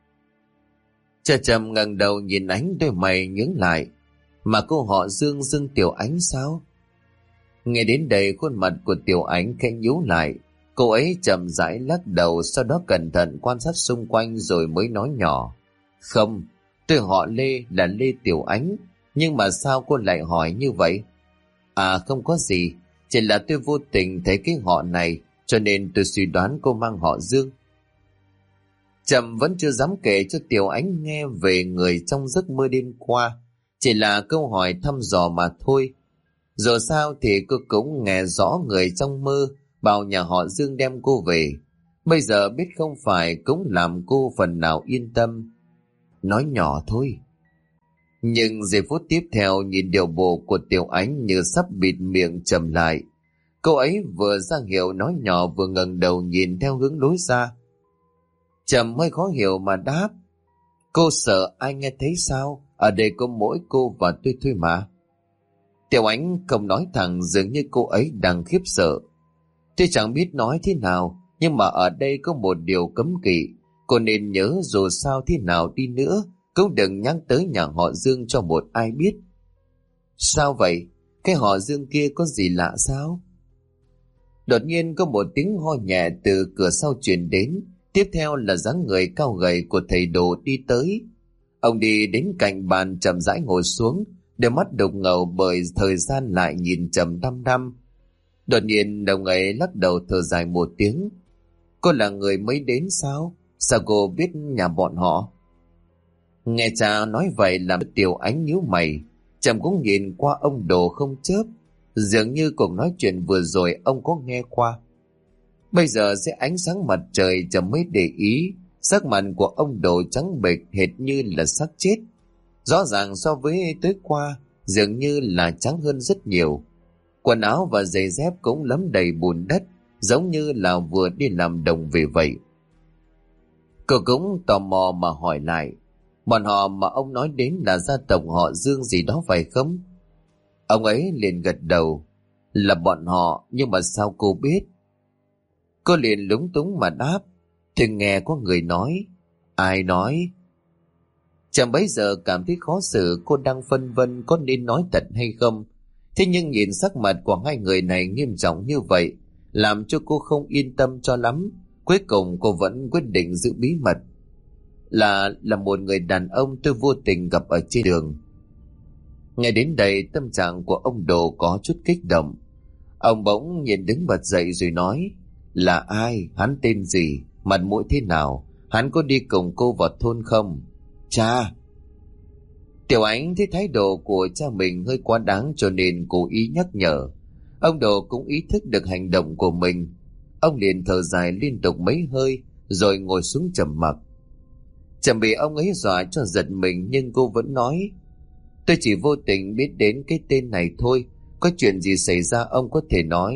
A: Cha Trầm ngẩng đầu nhìn Ánh, đôi mày nhướng lại. Mà cô họ Dương Dương Tiểu Ánh sao? Nghe đến đây khuôn mặt của Tiểu Ánh khẽ nhíu lại. Cô ấy chậm rãi lắc đầu, sau đó cẩn thận quan sát xung quanh rồi mới nói nhỏ. Không, tôi họ Lê, là Lê Tiểu Ánh. Nhưng mà sao cô lại hỏi như vậy? À không có gì, chỉ là tôi vô tình thấy cái họ này, cho nên tôi suy đoán cô mang họ Dương. Trầm vẫn chưa dám kể cho Tiểu Ánh nghe về người trong giấc mơ đêm qua, chỉ là câu hỏi thăm dò mà thôi. Dù sao thì cô cũng nghe rõ người trong mơ bảo nhà họ Dương đem cô về. Bây giờ biết không phải cũng làm cô phần nào yên tâm. Nói nhỏ thôi. Nhưng giây phút tiếp theo nhìn điều bộ của Tiểu Ánh như sắp bịt miệng Trầm lại. Cô ấy vừa ra hiệu nói nhỏ vừa ngẩng đầu nhìn theo hướng lối ra. Trầm hơi khó hiểu mà đáp. Cô sợ ai nghe thấy sao? Ở đây có mỗi cô và tôi thôi mà. Tiểu Ánh không nói thẳng, dường như cô ấy đang khiếp sợ. Tôi chẳng biết nói thế nào, nhưng mà ở đây có một điều cấm kỵ. Cô nên nhớ dù sao thế nào đi nữa, cũng đừng nhắc tới nhà họ Dương cho một ai biết. Sao vậy? Cái họ Dương kia có gì lạ sao? Đột nhiên có một tiếng ho nhẹ từ cửa sau truyền đến. Tiếp theo là dáng người cao gầy của thầy Đồ đi tới. Ông đi đến cạnh bàn chậm rãi ngồi xuống, đôi mắt đục ngầu bởi thời gian lại nhìn Trầm đăm đăm. Đột nhiên ông ấy lắc đầu thở dài một tiếng. Cô là người mới đến sao? Sao cô biết nhà bọn họ? Nghe cha nói vậy làm Tiểu Ánh nhíu mày. Trầm cũng nhìn qua ông Đồ không chớp, dường như cuộc nói chuyện vừa rồi ông có nghe qua. Bây giờ sẽ ánh sáng mặt trời Trầm mới để ý, sắc mặt của ông Đồ trắng bệch hệt như là xác chết. Rõ ràng so với tối qua dường như là trắng hơn rất nhiều. Quần áo và giày dép cũng lấm đầy bùn đất, giống như là vừa đi làm đồng về vậy. Cô cũng tò mò mà hỏi lại, bọn họ mà ông nói đến là gia tộc họ Dương gì đó phải không? Ông ấy liền gật đầu, là bọn họ, nhưng mà sao cô biết? Cô liền lúng túng mà đáp, thì nghe có người nói. Ai nói? Chẳng bấy giờ cảm thấy khó xử, cô đang phân vân có nên nói thật hay không. Thế nhưng nhìn sắc mặt của hai người này nghiêm trọng như vậy, làm cho cô không yên tâm cho lắm. Cuối cùng cô vẫn quyết định giữ bí mật. Là là một người đàn ông tôi vô tình gặp ở trên đường. Nghe đến đây tâm trạng của ông Đồ có chút kích động. Ông bỗng nhìn đứng bật dậy rồi nói: Là ai? Hắn tên gì? Mặt mũi thế nào? Hắn có đi cùng cô vào thôn không? Cha! Tiểu Ánh thấy thái độ của cha mình hơi quá đáng cho nên cố ý nhắc nhở. Ông Đồ cũng ý thức được hành động của mình. Ông liền thở dài liên tục mấy hơi rồi ngồi xuống trầm mặc. Chẳng bị ông ấy dọa cho giật mình, nhưng cô vẫn nói: Tôi chỉ vô tình biết đến cái tên này thôi. Có chuyện gì xảy ra ông có thể nói.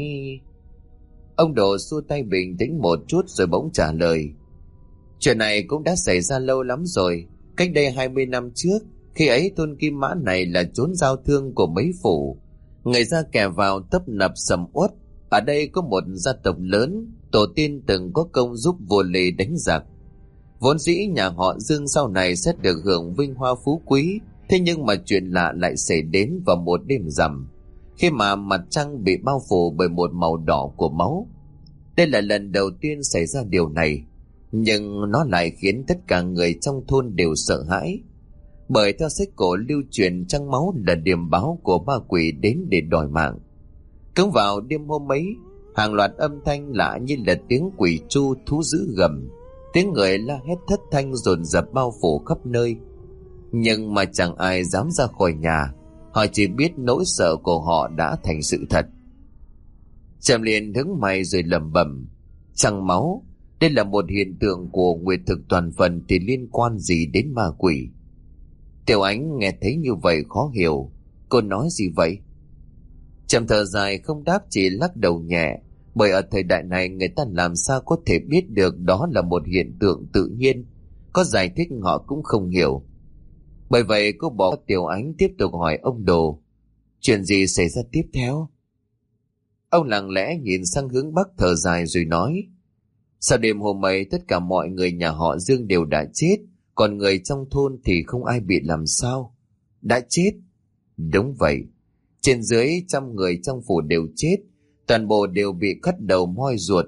A: Ông Đồ xua tay bình tĩnh một chút rồi bỗng trả lời: Chuyện này cũng đã xảy ra lâu lắm rồi. Cách đây hai mươi năm trước, khi ấy thôn Kim Mã này là chốn giao thương của mấy phủ. Người ra kẻ vào tấp nập sầm uất. Ở đây có một gia tộc lớn, tổ tiên từng có công giúp vua Lê đánh giặc. Vốn dĩ nhà họ Dương sau này sẽ được hưởng vinh hoa phú quý. Thế nhưng mà chuyện lạ lại xảy đến vào một đêm rằm, khi mà mặt trăng bị bao phủ bởi một màu đỏ của máu. Đây là lần đầu tiên xảy ra điều này, nhưng nó lại khiến tất cả người trong thôn đều sợ hãi. Bởi theo sách cổ lưu truyền, trăng máu là điềm báo của ma quỷ đến để đòi mạng. Cứ vào đêm hôm ấy, hàng loạt âm thanh lạ như là tiếng quỷ tru, thú dữ gầm, tiếng người la hét thất thanh dồn dập bao phủ khắp nơi. Nhưng mà chẳng ai dám ra khỏi nhà. Họ chỉ biết nỗi sợ của họ đã thành sự thật. Trầm liền đứng mày rồi lẩm bẩm: Trăng máu, đây là một hiện tượng của nguyệt thực toàn phần thì liên quan gì đến ma quỷ? Tiểu Ánh nghe thấy như vậy khó hiểu. Cô nói gì vậy? Trầm thở dài không đáp, chỉ lắc đầu nhẹ. Bởi ở thời đại này người ta làm sao có thể biết được đó là một hiện tượng tự nhiên. Có giải thích họ cũng không hiểu. Bởi vậy cô bỏ Tiểu Ánh tiếp tục hỏi ông Đồ: Chuyện gì xảy ra tiếp theo? Ông lặng lẽ nhìn sang hướng bắc thở dài rồi nói: Sau đêm hôm ấy tất cả mọi người nhà họ Dương đều đã chết. Còn người trong thôn thì không ai bị làm sao. Đã chết? Đúng vậy. Trên dưới trăm người trong phủ đều chết. Toàn bộ đều bị cắt đầu moi ruột.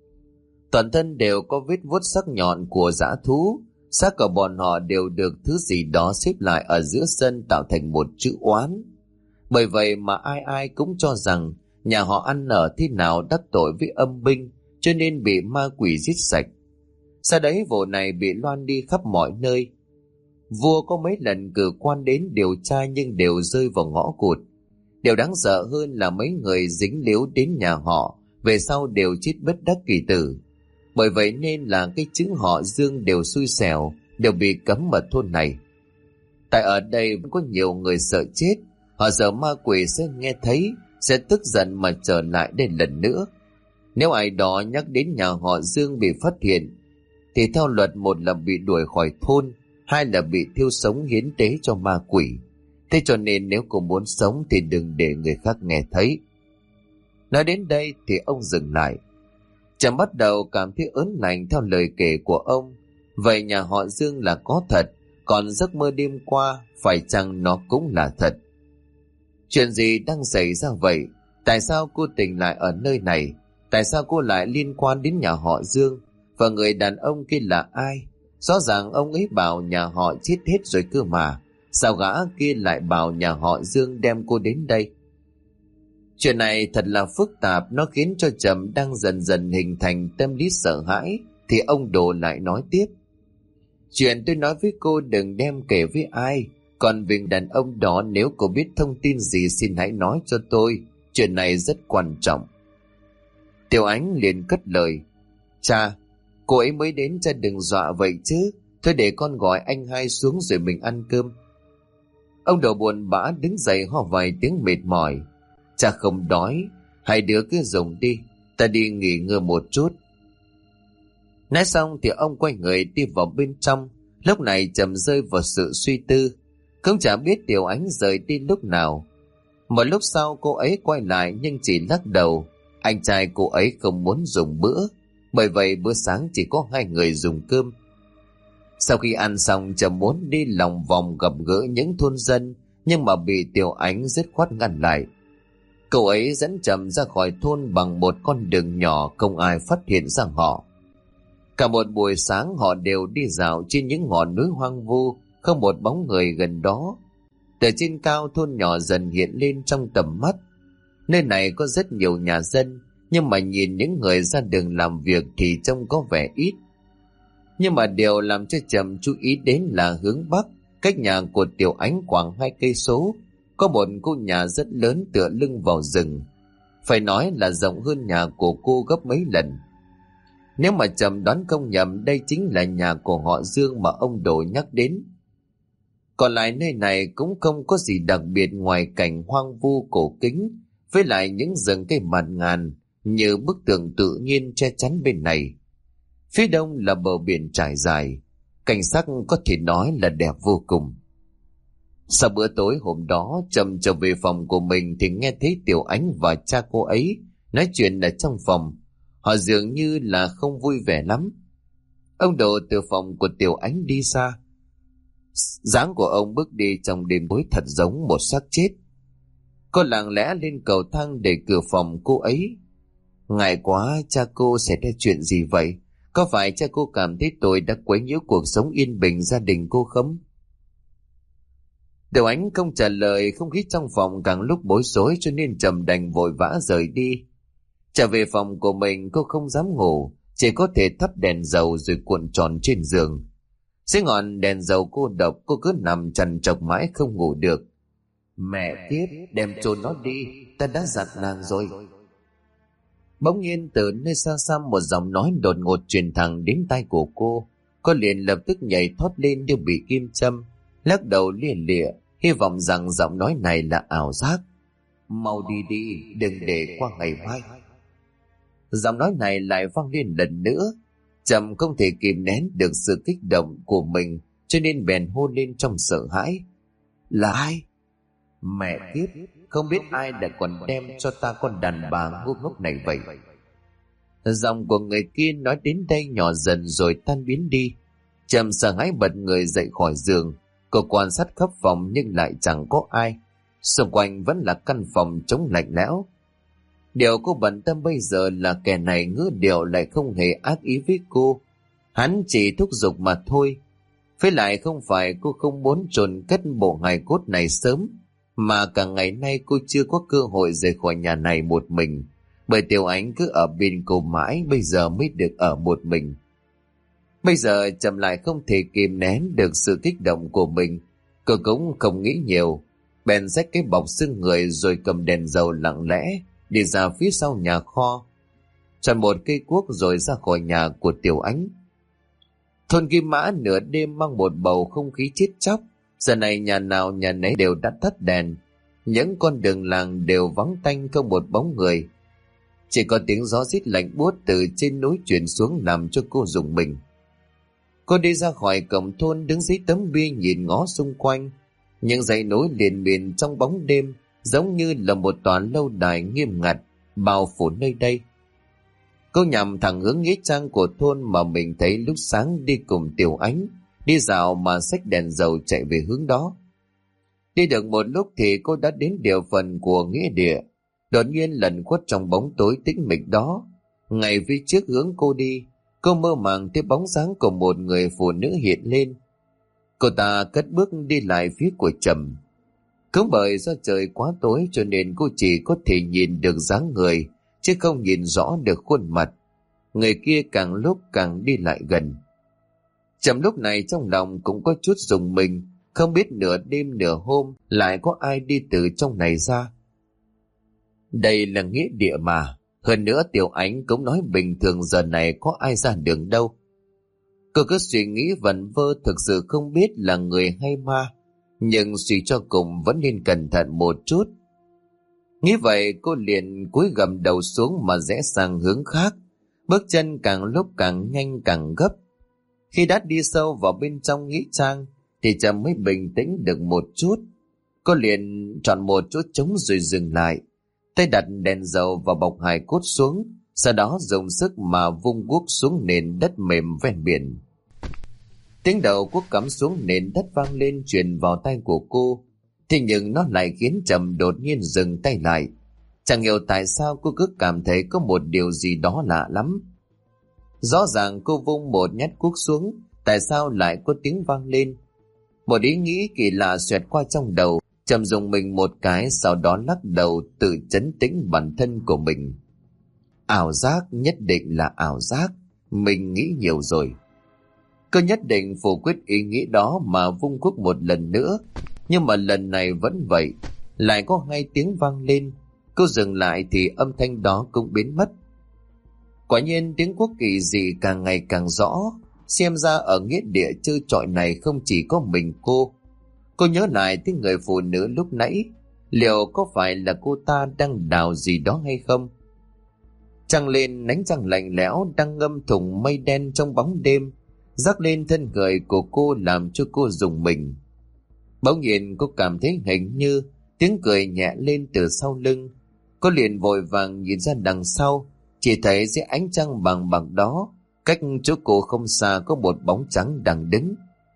A: Toàn thân đều có vết vuốt sắc nhọn của dã thú. Xác của bọn họ đều được thứ gì đó xếp lại ở giữa sân tạo thành một chữ oán. Bởi vậy mà ai ai cũng cho rằng nhà họ ăn ở thế nào đắc tội với âm binh, cho nên bị ma quỷ giết sạch. Sau đấy vụ này bị loan đi khắp mọi nơi. Vua có mấy lần cử quan đến điều tra nhưng đều rơi vào ngõ cụt. Điều đáng sợ hơn là mấy người dính líu đến nhà họ về sau đều chết bất đắc kỳ tử. Bởi vậy nên là cái chữ họ Dương đều xui xẻo, đều bị cấm ở thôn này. Tại ở đây vẫn có nhiều người sợ chết. Họ sợ ma quỷ sẽ nghe thấy, sẽ tức giận mà trở lại đây lần nữa. Nếu ai đó nhắc đến nhà họ Dương bị phát hiện, thì theo luật một là bị đuổi khỏi thôn, hai là bị thiêu sống hiến tế cho ma quỷ. Thế cho nên nếu cô muốn sống thì đừng để người khác nghe thấy. Nói đến đây thì ông dừng lại. Trầm bắt đầu cảm thấy ớn lạnh theo lời kể của ông. Vậy nhà họ Dương là có thật, còn giấc mơ đêm qua phải chăng nó cũng là thật? Chuyện gì đang xảy ra vậy? Tại sao cô tỉnh lại ở nơi này? Tại sao cô lại liên quan đến nhà họ Dương? Và người đàn ông kia là ai? Rõ ràng ông ấy bảo nhà họ chết hết rồi cơ mà. Sao gã kia lại bảo nhà họ Dương đem cô đến đây? Chuyện này thật là phức tạp, nó khiến cho Trầm đang dần dần hình thành tâm lý sợ hãi. Thì ông Đồ lại nói tiếp: Chuyện tôi nói với cô đừng đem kể với ai. Còn về đàn ông đó, nếu cô biết thông tin gì xin hãy nói cho tôi. Chuyện này rất quan trọng. Tiểu Ánh liền cất lời: Cha, cô ấy mới đến, cha đừng dọa vậy chứ. Thôi để con gọi anh hai xuống rồi mình ăn cơm. Ông Đồ buồn bã đứng dậy ho vài tiếng mệt mỏi. Cha không đói, hai đứa cứ dùng đi, ta đi nghỉ ngơi một chút. Nói xong thì ông quay người đi vào bên trong. Lúc này Trầm rơi vào sự suy tư, không chả biết Tiểu Ánh rời đi lúc nào. Một lúc sau cô ấy quay lại nhưng chỉ lắc đầu. Anh trai cô ấy không muốn dùng bữa, bởi vậy bữa sáng chỉ có hai người dùng cơm. Sau khi ăn xong, Trầm muốn đi lòng vòng gặp gỡ những thôn dân, nhưng mà bị Tiểu Ánh dứt khoát ngăn lại. Cậu ấy dẫn Trầm ra khỏi thôn bằng một con đường nhỏ, không ai phát hiện ra họ. Cả một buổi sáng họ đều đi dạo trên những ngọn núi hoang vu, không một bóng người gần đó. Từ trên cao thôn nhỏ dần hiện lên trong tầm mắt. Nơi này có rất nhiều nhà dân, nhưng mà nhìn những người ra đường làm việc thì trông có vẻ ít. Nhưng mà điều làm cho Trầm chú ý đến là hướng bắc, cách nhà của Tiểu Ánh khoảng hai cây số, có một ngôi nhà rất lớn tựa lưng vào rừng. Phải nói là rộng hơn nhà của cô gấp mấy lần. Nếu mà Trầm đoán không nhầm, đây chính là nhà của họ Dương mà ông Đồ nhắc đến. Còn lại nơi này cũng không có gì đặc biệt ngoài cảnh hoang vu cổ kính, với lại những rừng cây bạt ngàn như bức tường tự nhiên che chắn bên này. Phía đông là bờ biển trải dài, cảnh sắc có thể nói là đẹp vô cùng. Sau bữa tối hôm đó, Trầm trở về phòng của mình thì nghe thấy Tiểu Ánh và cha cô ấy nói chuyện ở trong phòng. Họ dường như là không vui vẻ lắm. Ông Đồ từ phòng của Tiểu Ánh đi xa. Dáng của ông bước đi trong đêm tối thật giống một xác chết. Cô lặng lẽ lên cầu thang để cửa phòng cô ấy. Ngại quá, cha cô xảy ra chuyện gì vậy? Có phải cha cô cảm thấy tôi đã quấy nhiễu cuộc sống yên bình gia đình cô không? Tiểu Ánh không trả lời, không khí trong phòng càng lúc bối rối cho nên Trầm đành vội vã rời đi. Trở về phòng của mình, cô không dám ngủ, chỉ có thể thắp đèn dầu rồi cuộn tròn trên giường. Dưới ngọn đèn dầu cô độc, cô cứ nằm trằn trọc mãi không ngủ được. Mẹ kiếp, đem chôn nó đi, ta đã dặn nàng rồi. Bỗng nhiên từ nơi xa xăm một giọng nói đột ngột truyền thẳng đến tai của cô. Cô liền lập tức nhảy thoát lên như bị kim châm, lắc đầu lia lịa, hy vọng rằng giọng nói này là ảo giác. Mau đi đi, đừng để qua ngày mai. Giọng nói này lại vang lên lần nữa. Trầm không thể kìm nén được sự kích động của mình, cho nên bèn hô lên trong sợ hãi. Là ai? Mẹ kiếp, không biết ai đã còn đem cho ta con đàn bà ngu ngốc này vậy. Giọng của người kia nói đến đây nhỏ dần rồi tan biến đi. Trầm sợ hãi bật người dậy khỏi giường. Cô quan sát khắp phòng nhưng lại chẳng có ai. Xung quanh vẫn là căn phòng trống lạnh lẽo. Điều cô bận tâm bây giờ là kẻ này ngữ điệu lại không hề ác ý với cô. Hắn chỉ thúc giục mà thôi. Với lại không phải cô không muốn chôn cất bộ hài cốt này sớm, mà cả ngày nay cô chưa có cơ hội rời khỏi nhà này một mình. Bởi Tiểu Ánh cứ ở bên cô mãi, bây giờ mới được ở một mình. Bây giờ Trầm lại không thể kìm nén được sự kích động của mình. Cô cũng không nghĩ nhiều, bèn xách cái bọc xương người rồi cầm đèn dầu lặng lẽ đi ra phía sau nhà kho, chọn một cây cuốc rồi ra khỏi nhà của Tiểu Ánh. Thôn Kim Mã nửa đêm mang một bầu không khí chết chóc. Giờ này nhà nào nhà nấy đều đã tắt đèn, những con đường làng đều vắng tanh không một bóng người. Chỉ có tiếng gió rít lạnh buốt từ trên núi truyền xuống làm cho cô rùng mình. Cô đi ra khỏi cổng thôn, đứng dưới tấm bia nhìn ngó xung quanh. Những dãy núi liền miền trong bóng đêm giống như là một tòa lâu đài nghiêm ngặt bao phủ nơi đây. Cô nhằm thẳng hướng nghĩa trang của thôn mà mình thấy lúc sáng đi cùng Tiểu Ánh, đi dạo mà xách đèn dầu chạy về hướng đó. Đi được một lúc thì cô đã đến địa phận của nghĩa địa. Đột nhiên lẩn khuất trong bóng tối tĩnh mịch đó, ngay phía trước hướng cô đi, cô mơ màng thấy bóng dáng của một người phụ nữ hiện lên. Cô ta cất bước đi lại phía của Trầm. Cũng bởi do trời quá tối cho nên cô chỉ có thể nhìn được dáng người, chứ không nhìn rõ được khuôn mặt. Người kia càng lúc càng đi lại gần. Trầm lúc này trong lòng cũng có chút rùng mình, không biết nửa đêm nửa hôm lại có ai đi từ trong này ra. Đây là nghĩa địa mà, hơn nữa Tiểu Ánh cũng nói bình thường giờ này có ai ra đường đâu. Cô cứ suy nghĩ vẩn vơ, thực sự không biết là người hay ma, nhưng suy cho cùng vẫn nên cẩn thận một chút. Nghĩ vậy cô liền cúi gầm đầu xuống mà rẽ sang hướng khác, bước chân càng lúc càng nhanh càng gấp. Khi đã đi sâu vào bên trong nghĩa trang thì Trầm mới bình tĩnh được một chút. Cô liền chọn một chỗ trống rồi dừng lại, tay đặt đèn dầu và bọc hài cốt xuống, sau đó dùng sức mà vung guốc xuống nền đất mềm ven biển. Tiếng đầu cuốc cắm xuống nền đất vang lên truyền vào tai của cô, thế nhưng nó lại khiến Trầm đột nhiên dừng tay lại. Chẳng hiểu tại sao cô cứ cảm thấy có một điều gì đó lạ lắm. Rõ ràng cô vung một nhát cuốc xuống, tại sao lại có tiếng vang lên? Một ý nghĩ kỳ lạ xoẹt qua trong đầu. Trầm dùng mình một cái, sau đó lắc đầu tự trấn tĩnh bản thân của mình. Ảo giác, nhất định là ảo giác. Mình nghĩ nhiều rồi. Cô nhất định phủ quyết ý nghĩ đó mà vung cuốc một lần nữa. Nhưng mà lần này vẫn vậy. Lại có hai tiếng vang lên. Cô dừng lại thì âm thanh đó cũng biến mất. Quả nhiên tiếng cuốc kỳ dị càng ngày càng rõ. Xem ra ở nghĩa địa chơi trọi này không chỉ có mình cô. Cô nhớ lại tiếng người phụ nữ lúc nãy. Liệu có phải là cô ta đang đào gì đó hay không? Trăng lên, ánh trăng lạnh lẽo đang ngâm thùng mây đen trong bóng đêm, rắc lên thân người của cô làm cho cô rùng mình. Bỗng nhiên cô cảm thấy hình như tiếng cười nhẹ lên từ sau lưng. Cô liền vội vàng nhìn ra đằng sau, chỉ thấy dưới ánh trăng bằng bạc đó, cách chỗ cô không xa có một bóng trắng đang đứng.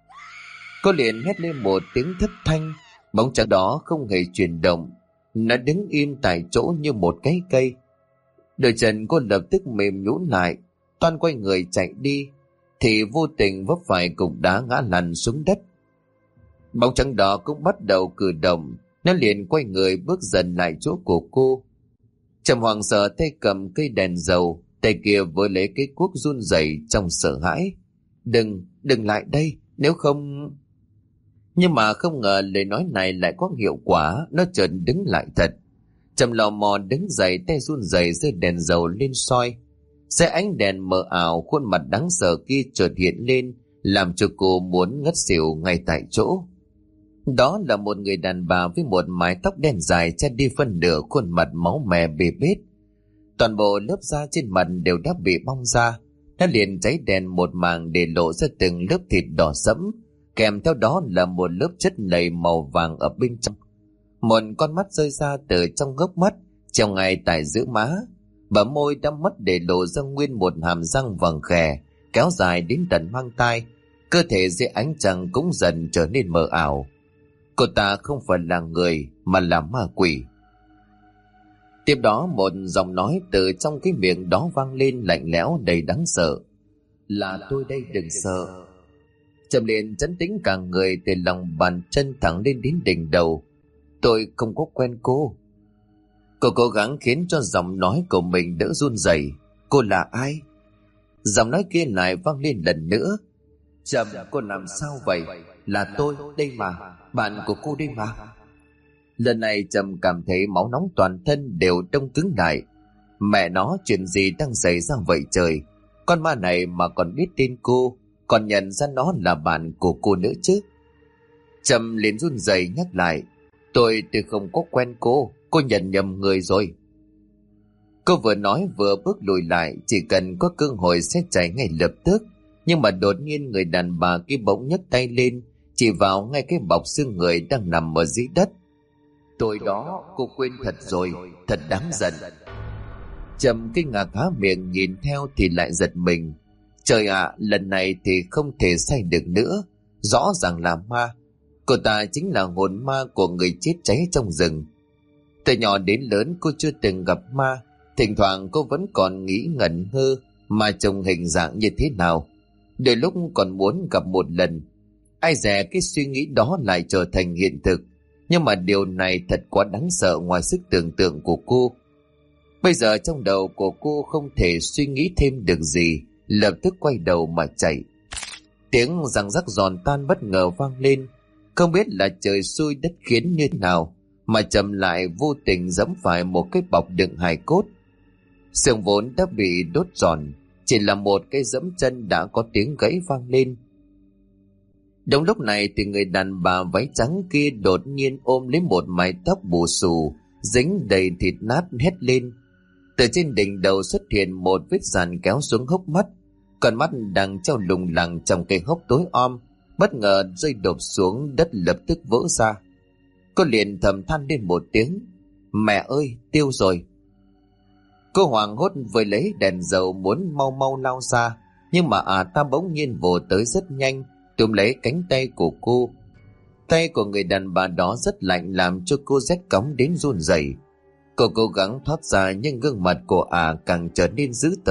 A: Cô liền hét lên một tiếng thất thanh. Bóng trắng đó không hề chuyển động, nó đứng im tại chỗ như một cái cây. Đôi chân cô lập tức mềm nhũn lại, toan quay người chạy đi thì vô tình vấp phải cục đá ngã lăn xuống đất. Bóng trắng đó cũng bắt đầu cử động, nó liền quay người bước dần lại chỗ của cô. Trầm hoảng sợ tay cầm cây đèn dầu, tay kia với lấy cái cuốc run rẩy trong sợ hãi. Đừng, đừng lại đây, nếu không... Nhưng mà không ngờ lời nói này lại có hiệu quả, nó chợt đứng lại thật. Trầm lò mò đứng dậy, tay run rẩy giơ đèn dầu lên soi. Dưới ánh đèn mờ ảo, khuôn mặt đáng sợ kia chợt hiện lên, làm cho cô muốn ngất xỉu ngay tại chỗ. Đó là một người đàn bà với một mái tóc đen dài che đi phân nửa khuôn mặt máu me bê bết. Toàn bộ lớp da trên mặt đều đã bị bong ra, nó liền cháy đèn một màng để lộ ra từng lớp thịt đỏ sẫm, kèm theo đó là một lớp chất nhầy màu vàng ở bên trong. Một con mắt rơi ra từ trong gốc mắt, treo ngay tại giữa má. Bờ môi đã mất để lộ ra nguyên một hàm răng vàng khè, kéo dài đến tận mang tai. Cơ thể dưới ánh trăng cũng dần trở nên mờ ảo. Cô ta không phải là người mà là ma quỷ. Tiếp đó một giọng nói từ trong cái miệng đó vang lên lạnh lẽo đầy đáng sợ. Là tôi đây, đừng sợ. Trầm liền trấn tĩnh cả người từ lòng bàn chân thẳng lên đến đỉnh đầu. Tôi không có quen cô. Cô cố gắng khiến cho giọng nói của mình đỡ run rẩy. Cô là ai? Giọng nói kia lại vang lên lần nữa. Trầm, cô làm sao vậy? Là tôi đây mà, bạn của cô đây mà. Lần này Trầm cảm thấy máu nóng toàn thân đều đông cứng lại. Mẹ nó, chuyện gì đang xảy ra vậy trời? Con ma này mà còn biết tên cô, còn nhận ra nó là bạn của cô nữa chứ. Trầm liền run rẩy nhắc lại. Tôi tôi không có quen cô, cô nhận nhầm người rồi. Cô vừa nói vừa bước lùi lại, chỉ cần có cơ hội sẽ chạy ngay lập tức. Nhưng mà đột nhiên người đàn bà kia bỗng nhấc tay lên, chỉ vào ngay cái bọc xương người đang nằm ở dưới đất. Tôi đó, cô quên thật rồi, thật đáng giận. Trầm kinh ngạc há miệng nhìn theo thì lại giật mình. Trời ạ, à, lần này thì không thể sai được nữa. Rõ ràng là ma. Cô ta chính là hồn ma của người chết cháy trong rừng. Từ nhỏ đến lớn cô chưa từng gặp ma. Thỉnh thoảng cô vẫn còn nghĩ ngẩn ngơ mà trông hình dạng như thế nào. Đôi lúc còn muốn gặp một lần. Ai dè cái suy nghĩ đó lại trở thành hiện thực. Nhưng mà điều này thật quá đáng sợ ngoài sức tưởng tượng của cô. Bây giờ trong đầu của cô không thể suy nghĩ thêm được gì, lập tức quay đầu mà chạy. Tiếng răng rắc giòn tan bất ngờ vang lên. Không biết là trời xui đất khiến như thế nào mà Trầm lại vô tình giẫm phải một cái bọc đựng hài cốt. Xương vốn đã bị đốt giòn, chỉ là một cái giẫm chân đã có tiếng gãy vang lên. Đúng lúc này thì người đàn bà váy trắng kia đột nhiên ôm lấy một mái tóc bù xù dính đầy thịt nát hét lên. Từ trên đỉnh đầu xuất hiện một vết dàn kéo xuống hốc mắt. Con mắt đang treo lủng lẳng trong cái hốc tối om, bất ngờ rơi đột xuống đất lập tức vỡ ra. Cô liền thầm than lên một tiếng. Mẹ ơi, tiêu rồi. Cô hoảng hốt với lấy đèn dầu muốn mau mau lao ra, nhưng mà à ta bỗng nhiên vồ tới rất nhanh, túm lấy cánh tay của cô. Tay của người đàn bà đó rất lạnh làm cho cô rét cóng đến run rẩy. Cô cố gắng thoát ra nhưng gương mặt của ả càng trở nên dữ tợn,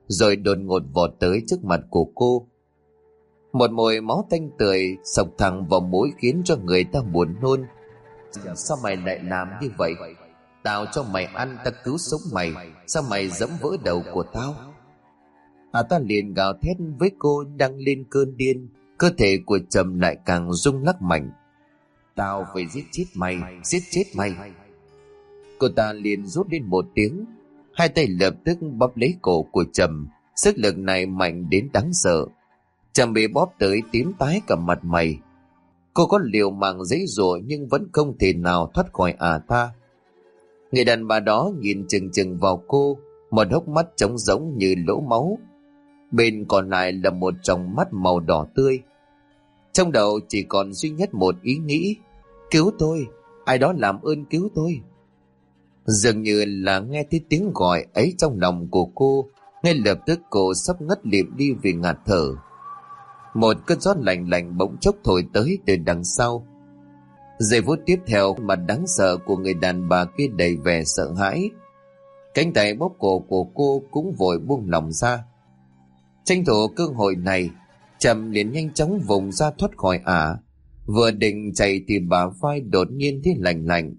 A: rồi đột ngột vọt tới trước mặt của cô. Một mùi máu tanh tưởi xộc thẳng vào mũi khiến cho người ta buồn nôn. Sao mày lại làm như vậy? Tao cho mày ăn, ta cứu sống mày, sao mày giẫm vỡ đầu của tao? À ta liền gào thét với cô đang lên cơn điên. Cơ thể của Trầm lại càng rung lắc mạnh. Tao phải giết chết mày, giết chết mày. Cô ta liền rút lên một tiếng, hai tay lập tức bóp lấy cổ của Trầm. Sức lực này mạnh đến đáng sợ. Trầm bị bóp tới tím tái cả mặt mày. Cô có liều mạng giãy giụa nhưng vẫn không thể nào thoát khỏi ả ta. Người đàn bà đó nhìn chừng chừng vào cô, một hốc mắt trống rỗng như lỗ máu. Bên còn lại là một tròng mắt màu đỏ tươi. Trong đầu chỉ còn duy nhất một ý nghĩ: cứu tôi, ai đó làm ơn cứu tôi. Dường như là nghe thấy tiếng gọi ấy trong lòng của cô, ngay lập tức cô sắp ngất lịm đi vì ngạt thở. Một cơn gió lạnh lạnh bỗng chốc thổi tới từ đằng sau. Giây phút tiếp theo, mặt đáng sợ của người đàn bà kia đầy vẻ sợ hãi. Cánh tay bóp cổ của cô cũng vội buông lỏng ra. Tranh thủ cơ hội này, Trầm liền nhanh chóng vùng ra thoát khỏi ả. Vừa định chạy thì bả vai đột nhiên thấy lạnh lạnh.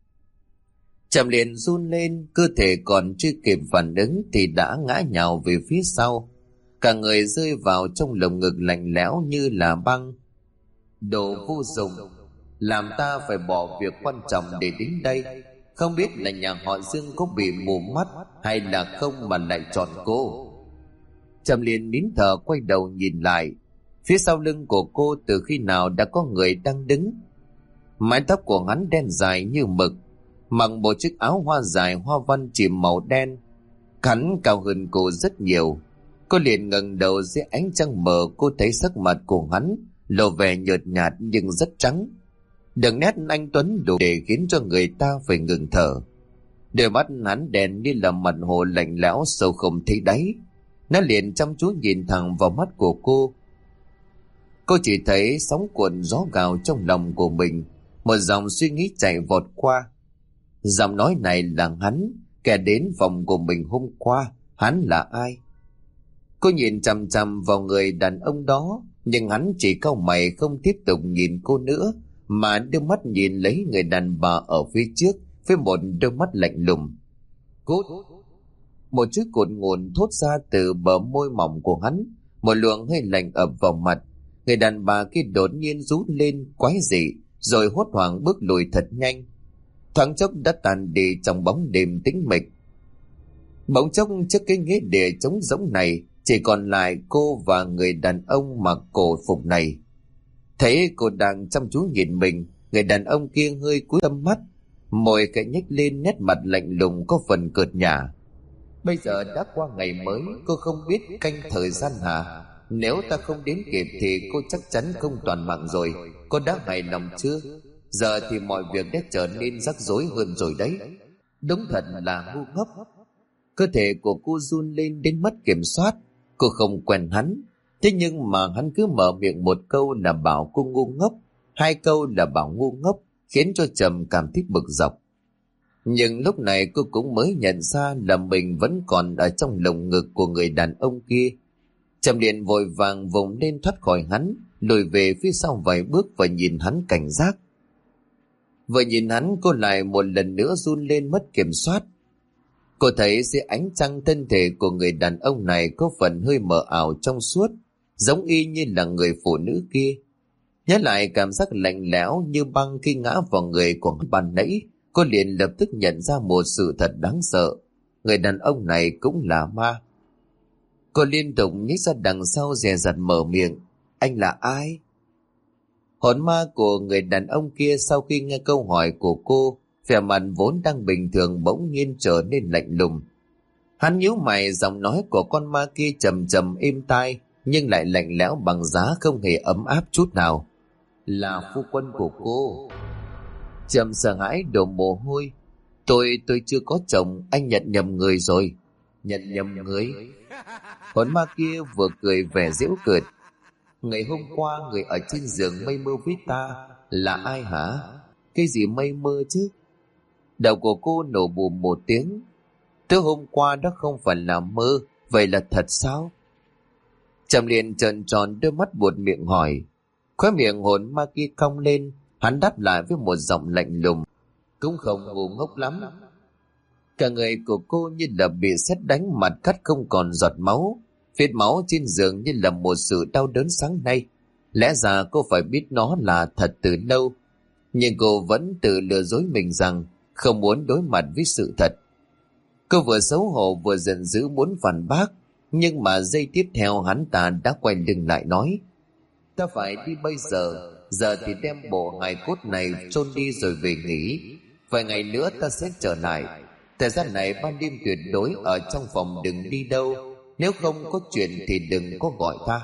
A: Trầm liền run lên, cơ thể còn chưa kịp phản ứng thì đã ngã nhào về phía sau. Cả người rơi vào trong lồng ngực lạnh lẽo như là băng. Đồ vô dụng, làm ta phải bỏ việc quan trọng để đến đây. Không biết là nhà họ Dương có bị mù mắt hay là không mà lại chọn cô. Trầm liền nín thở quay đầu nhìn lại. Phía sau lưng của cô từ khi nào đã có người đang đứng. Mái tóc của hắn đen dài như mực, mặc một chiếc áo hoa dài hoa văn chìm màu đen. Hắn cao hơn cô rất nhiều. Cô liền ngẩng đầu dưới ánh trăng mờ, cô thấy sắc mặt của hắn lộ vẻ nhợt nhạt nhưng rất trắng. Đường nét anh tuấn đủ để khiến cho người ta phải ngừng thở. Đôi mắt hắn đèn như là mặt hồ lạnh lẽo sâu không thấy đáy. Nó liền chăm chú nhìn thẳng vào mắt của cô. Cô chỉ thấy sóng cuộn gió gào trong lòng của mình. Một dòng suy nghĩ chạy vọt qua. Giọng nói này là hắn, kẻ đến phòng của mình hôm qua. Hắn là ai? Cô nhìn chằm chằm vào người đàn ông đó, nhưng hắn chỉ cau mày không tiếp tục nhìn cô nữa, mà đưa mắt nhìn lấy người đàn bà ở phía trước với một đôi mắt lạnh lùng. Cút! Một chữ cột ngùn thốt ra từ bờ môi mỏng của hắn, một luồng hơi lạnh ập vào mặt. Người đàn bà kia đột nhiên rú lên quái dị, rồi hốt hoảng bước lùi thật nhanh. Thoáng chốc đã tàn đi trong bóng đêm tĩnh mịch. Bỗng chốc trước cái ghế địa trống rỗng này, chỉ còn lại cô và người đàn ông mặc cổ phục này. Thấy cô đang chăm chú nhìn mình, người đàn ông kia hơi cúi thấp mắt, môi khẽ nhếch lên, nét mặt lạnh lùng có phần cợt nhả. Bây giờ đã qua ngày mới, cô không biết canh thời gian hả? Nếu ta không đến kịp thì cô chắc chắn không toàn mạng rồi. Cô đã hài lòng chưa? Giờ thì mọi việc đã trở nên rắc rối hơn rồi đấy. Đúng thật là ngu ngốc. Cơ thể của cô run lên đến mất kiểm soát. Cô không quen hắn, thế nhưng mà hắn cứ mở miệng một câu là bảo cô ngu ngốc, hai câu là bảo ngu ngốc, khiến cho Trầm cảm thấy bực dọc. Nhưng lúc này cô cũng mới nhận ra là mình vẫn còn ở trong lồng ngực của người đàn ông kia. Trầm liền vội vàng vùng lên thoát khỏi hắn, lùi về phía sau vài bước và nhìn hắn cảnh giác. Vừa nhìn hắn, cô lại một lần nữa run lên mất kiểm soát. Cô thấy dưới ánh trăng thân thể của người đàn ông này có phần hơi mờ ảo trong suốt, giống y như là người phụ nữ kia. Nhớ lại cảm giác lạnh lẽo như băng khi ngã vào người của ban nãy, cô liền lập tức nhận ra một sự thật đáng sợ. Người đàn ông này cũng là ma. Cô liên tục nhích ra đằng sau dè dặt mở miệng. Anh là ai? Hồn ma của người đàn ông kia sau khi nghe câu hỏi của cô, vẻ mặt vốn đang bình thường bỗng nhiên trở nên lạnh lùng. Hắn nhíu mày, giọng nói của con ma kia trầm trầm êm tai nhưng lại lạnh lẽo bằng giá, không hề ấm áp chút nào. Là phu quân của cô. Trầm sợ hãi đổ mồ hôi. Tôi tôi chưa có chồng, anh nhận nhầm người rồi. Nhận nhầm người? Con ma kia vừa cười vẻ giễu cợt. Ngày hôm qua người ở trên giường mây mơ với ta là ai hả? Cái gì mây mơ chứ? Đầu của cô nổ bùm một tiếng. Tối hôm qua đó không phải là mơ, Vậy là thật sao? Trầm liền trợn tròn đôi mắt buột miệng hỏi. Khóe miệng hồn ma kia cong lên, hắn đáp lại với một giọng lạnh lùng. Cũng không ngu ngốc lắm. Cả người của cô như là bị sét đánh, mặt cắt không còn giọt máu. Vết máu trên giường như là một sự đau đớn sáng nay. Lẽ ra cô phải biết nó là thật từ lâu, nhưng cô vẫn tự lừa dối mình rằng không muốn đối mặt với sự thật. Cô vừa xấu hổ vừa giận dữ muốn phản bác, nhưng mà giây tiếp theo hắn ta đã quay lưng lại nói. Ta phải đi bây giờ, giờ thì đem bộ hài cốt này chôn đi rồi về nghỉ. Vài ngày nữa ta sẽ trở lại. Thời gian này ban đêm tuyệt đối ở trong phòng, đừng đi đâu. Nếu không có chuyện thì đừng có gọi ta.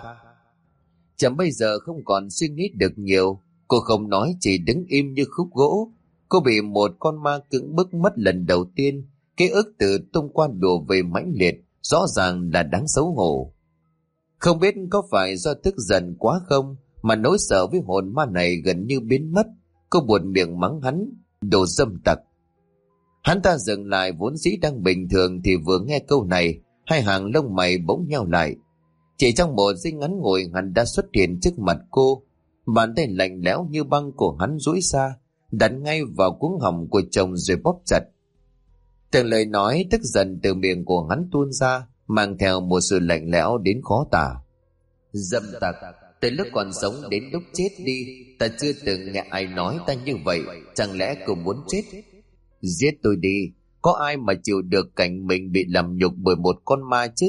A: Trầm bây giờ không còn suy nghĩ được nhiều. Cô không nói, chỉ đứng im như khúc gỗ. Cô bị một con ma cưỡng bức mất lần đầu tiên. Ký ức tự tung qua đùa về mãnh liệt, rõ ràng là đáng xấu hổ. Không biết có phải do tức giận quá không mà nỗi sợ với hồn ma này gần như biến mất. Cô buột miệng mắng hắn, đồ dâm tặc. Hắn ta dừng lại, vốn dĩ đang bình thường thì vừa nghe câu này, hai hàng lông mày bỗng nheo lại. Chỉ trong một giây ngắn ngủi, hắn đã xuất hiện trước mặt cô. Bàn tay lạnh lẽo như băng của hắn duỗi ra, đặt ngay vào cuống họng của chồng rồi bóp chặt. Từng lời nói tức giận từ miệng của hắn tuôn ra, mang theo một sự lạnh lẽo đến khó tả. Dâm tặc, từ lúc còn sống đến lúc chết đi, ta chưa từng nghe ai nói ta như vậy. Chẳng lẽ cô muốn chết? Giết tôi đi, có ai mà chịu được cảnh mình bị làm nhục bởi một con ma chứ?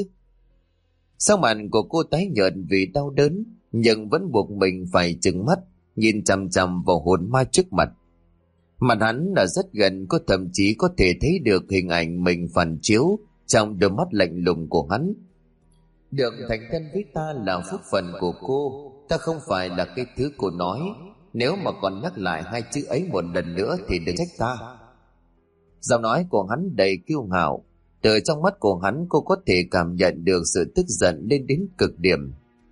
A: Sắc mặt của cô tái nhợt vì đau đớn, nhưng vẫn buộc mình phải trừng mắt nhìn chằm chằm vào hồn ma trước mặt. Mặt hắn là rất gần, cô thậm chí có thể thấy được hình ảnh mình phản chiếu trong đôi mắt lạnh lùng của hắn. Được thành thân với ta là phúc phận của cô, ta không phải là cái thứ cô nói. Nếu mà còn nhắc lại hai chữ ấy một lần nữa thì đừng trách ta. Giọng nói của hắn đầy kiêu ngạo. Từ trong mắt của hắn cô có thể cảm nhận được sự tức giận lên đến cực điểm.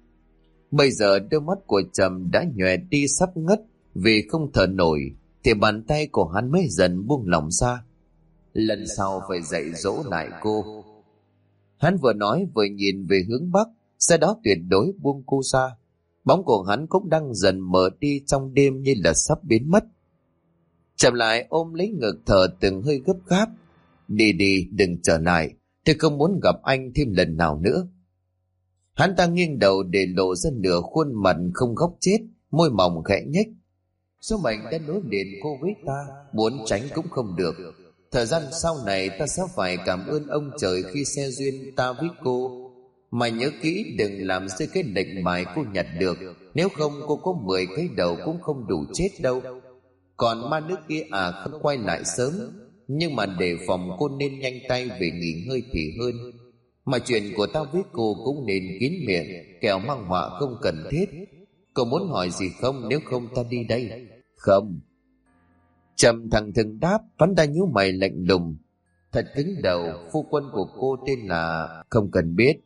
A: Bây giờ đôi mắt của Trầm đã nhòe đi sắp ngất vì không thở nổi, thì bàn tay của hắn mới dần buông lỏng ra. Lần sau phải dạy dỗ lại cô. Hắn vừa nói vừa nhìn về hướng bắc, sau đó tuyệt đối buông cô ra. Bóng của hắn cũng đang dần mờ đi trong đêm như là sắp biến mất. Trầm lại ôm lấy ngực thở từng hơi gấp gáp. Đi đi, đừng trở lại, tôi không muốn gặp anh thêm lần nào nữa. Hắn ta nghiêng đầu để lộ ra nửa khuôn mặt không góc chết, môi mỏng khẽ nhếch. Số mệnh đã nối liền cô với ta, muốn tránh cũng không được. Thời gian sau này ta sẽ phải cảm ơn ông trời khi xe duyên ta với cô. Mà nhớ kỹ đừng làm rơi cái lệnh bài cô nhặt được, nếu không cô có mười cái đầu cũng không đủ chết đâu. Còn ma nước kia à không quay lại sớm, nhưng mà để phòng cô nên nhanh tay về nghỉ ngơi thì hơn. Mà chuyện của tao với cô cũng nên kín miệng, kẻo mang họa không cần thiết. Cô muốn hỏi gì không, nếu không ta đi đây. Không. Trầm thẳng thừng đáp, hắn ta nhíu mày lạnh lùng. Thật cứng đầu, phu quân của cô tên là... Không cần biết.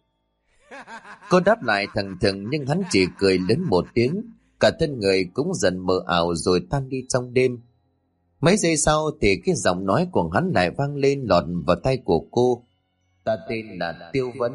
A: Cô đáp lại thẳng thừng, nhưng hắn chỉ cười lớn một tiếng. Cả thân người cũng dần mờ ảo rồi tan đi trong đêm. Mấy giây sau thì cái giọng nói của hắn lại vang lên lọt vào tay của cô. Ta tên là Tiêu Vân.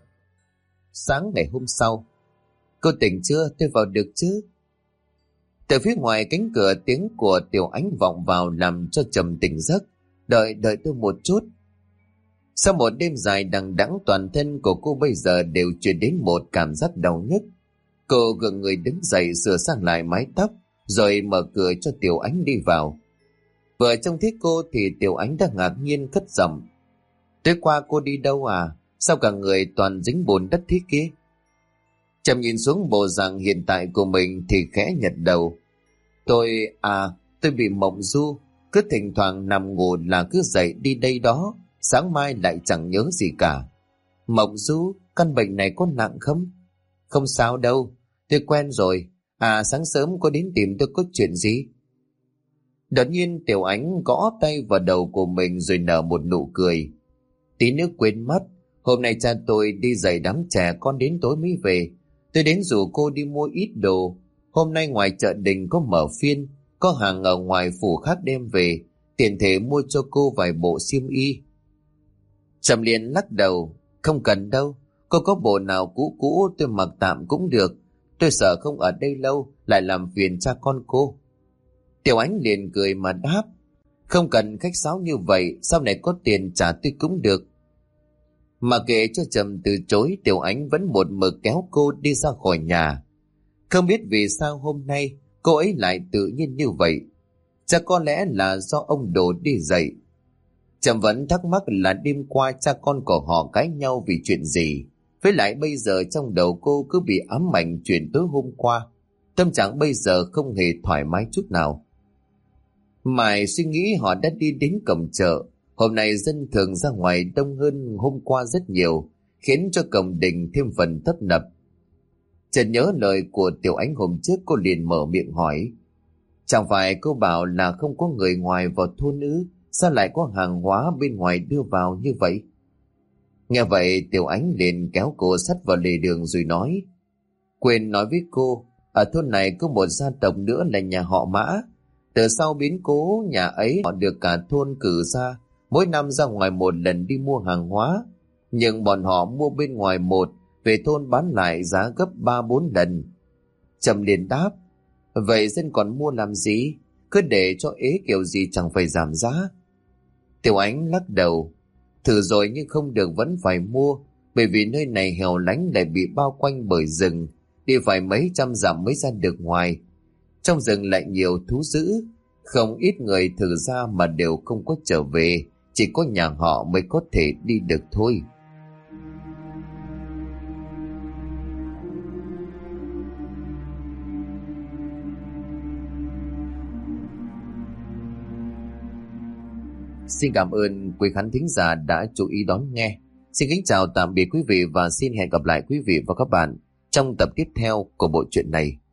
A: Sáng ngày hôm sau. Cô tỉnh chưa? Tôi vào được chứ? Từ phía ngoài cánh cửa tiếng của Tiểu Ánh vọng vào làm cho Trầm tỉnh giấc. Đợi, đợi tôi một chút. Sau một đêm dài đằng đẵng, toàn thân của cô bây giờ đều truyền đến một cảm giác đau nhức. Cô gượng người đứng dậy sửa sang lại mái tóc, rồi mở cửa cho Tiểu Ánh đi vào. Vừa trông thấy cô thì Tiểu Ánh đã ngạc nhiên cất giọng. Tối qua cô đi đâu à? Sao cả người toàn dính bùn đất thế kia? Trầm nhìn xuống bộ dạng hiện tại của mình thì khẽ nhật đầu. Tôi, à, tôi bị mộng du, cứ thỉnh thoảng nằm ngủ là cứ dậy đi đây đó, sáng mai lại chẳng nhớ gì cả. Mộng du, căn bệnh này có nặng không? Không sao đâu, tôi quen rồi. À, sáng sớm cô đến tìm tôi có chuyện gì? Đột nhiên Tiểu Ánh gõ tay vào đầu của mình rồi nở một nụ cười. Tí nữa quên mất, hôm nay cha tôi đi dạy đám trẻ con đến tối mới về. Tôi đến rủ cô đi mua ít đồ. Hôm nay ngoài chợ đình có mở phiên, có hàng ở ngoài phủ khác đem về, tiện thể mua cho cô vài bộ xiêm y. Trầm liền lắc đầu. Không cần đâu, cô có bộ nào cũ cũ tôi mặc tạm cũng được. Tôi sợ không ở đây lâu lại làm phiền cha con cô. Tiểu Ánh liền cười mà đáp. Không cần khách sáo như vậy, sau này có tiền trả tôi cũng được. Mà kệ cho Trầm từ chối, Tiểu Ánh vẫn một mực kéo cô đi ra khỏi nhà. Không biết vì sao hôm nay cô ấy lại tự nhiên như vậy. Chắc có lẽ là do ông Đồ đi dậy. Trầm vẫn thắc mắc là đêm qua cha con của họ cãi nhau vì chuyện gì. Với lại bây giờ trong đầu cô cứ bị ám ảnh chuyện tối hôm qua. Tâm trạng bây giờ không hề thoải mái chút nào. Mãi suy nghĩ họ đã đi đến cổng chợ. Hôm nay dân thường ra ngoài đông hơn hôm qua rất nhiều, khiến cho cổng đình thêm phần tấp nập. Chợt nhớ lời của Tiểu Ánh hôm trước, cô liền mở miệng hỏi. Chẳng phải cô bảo là không có người ngoài vào thôn ư? Sao lại có hàng hóa bên ngoài đưa vào như vậy? Nghe vậy Tiểu Ánh liền kéo cô sát vào lề đường rồi nói. Quên nói với cô, ở thôn này có một gia tộc nữa là nhà họ Mã. Từ sau biến cố nhà ấy họ được cả thôn cử ra, mỗi năm ra ngoài một lần đi mua hàng hóa. Nhưng bọn họ mua bên ngoài một, về thôn bán lại giá gấp ba bốn lần. Trầm liền đáp. Vậy dân còn mua làm gì? Cứ để cho ế kiểu gì chẳng phải giảm giá. Tiểu Ánh lắc đầu. Thử rồi nhưng không được vẫn phải mua, bởi vì nơi này hẻo lánh lại bị bao quanh bởi rừng, đi phải mấy trăm dặm mới ra được ngoài. Trong rừng lại nhiều thú dữ, không ít người thử ra mà đều không có trở về, chỉ có nhà họ mới có thể đi được thôi. Xin cảm ơn quý khán thính giả đã chú ý đón nghe. Xin kính chào tạm biệt quý vị và xin hẹn gặp lại quý vị và các bạn trong tập tiếp theo của bộ truyện này.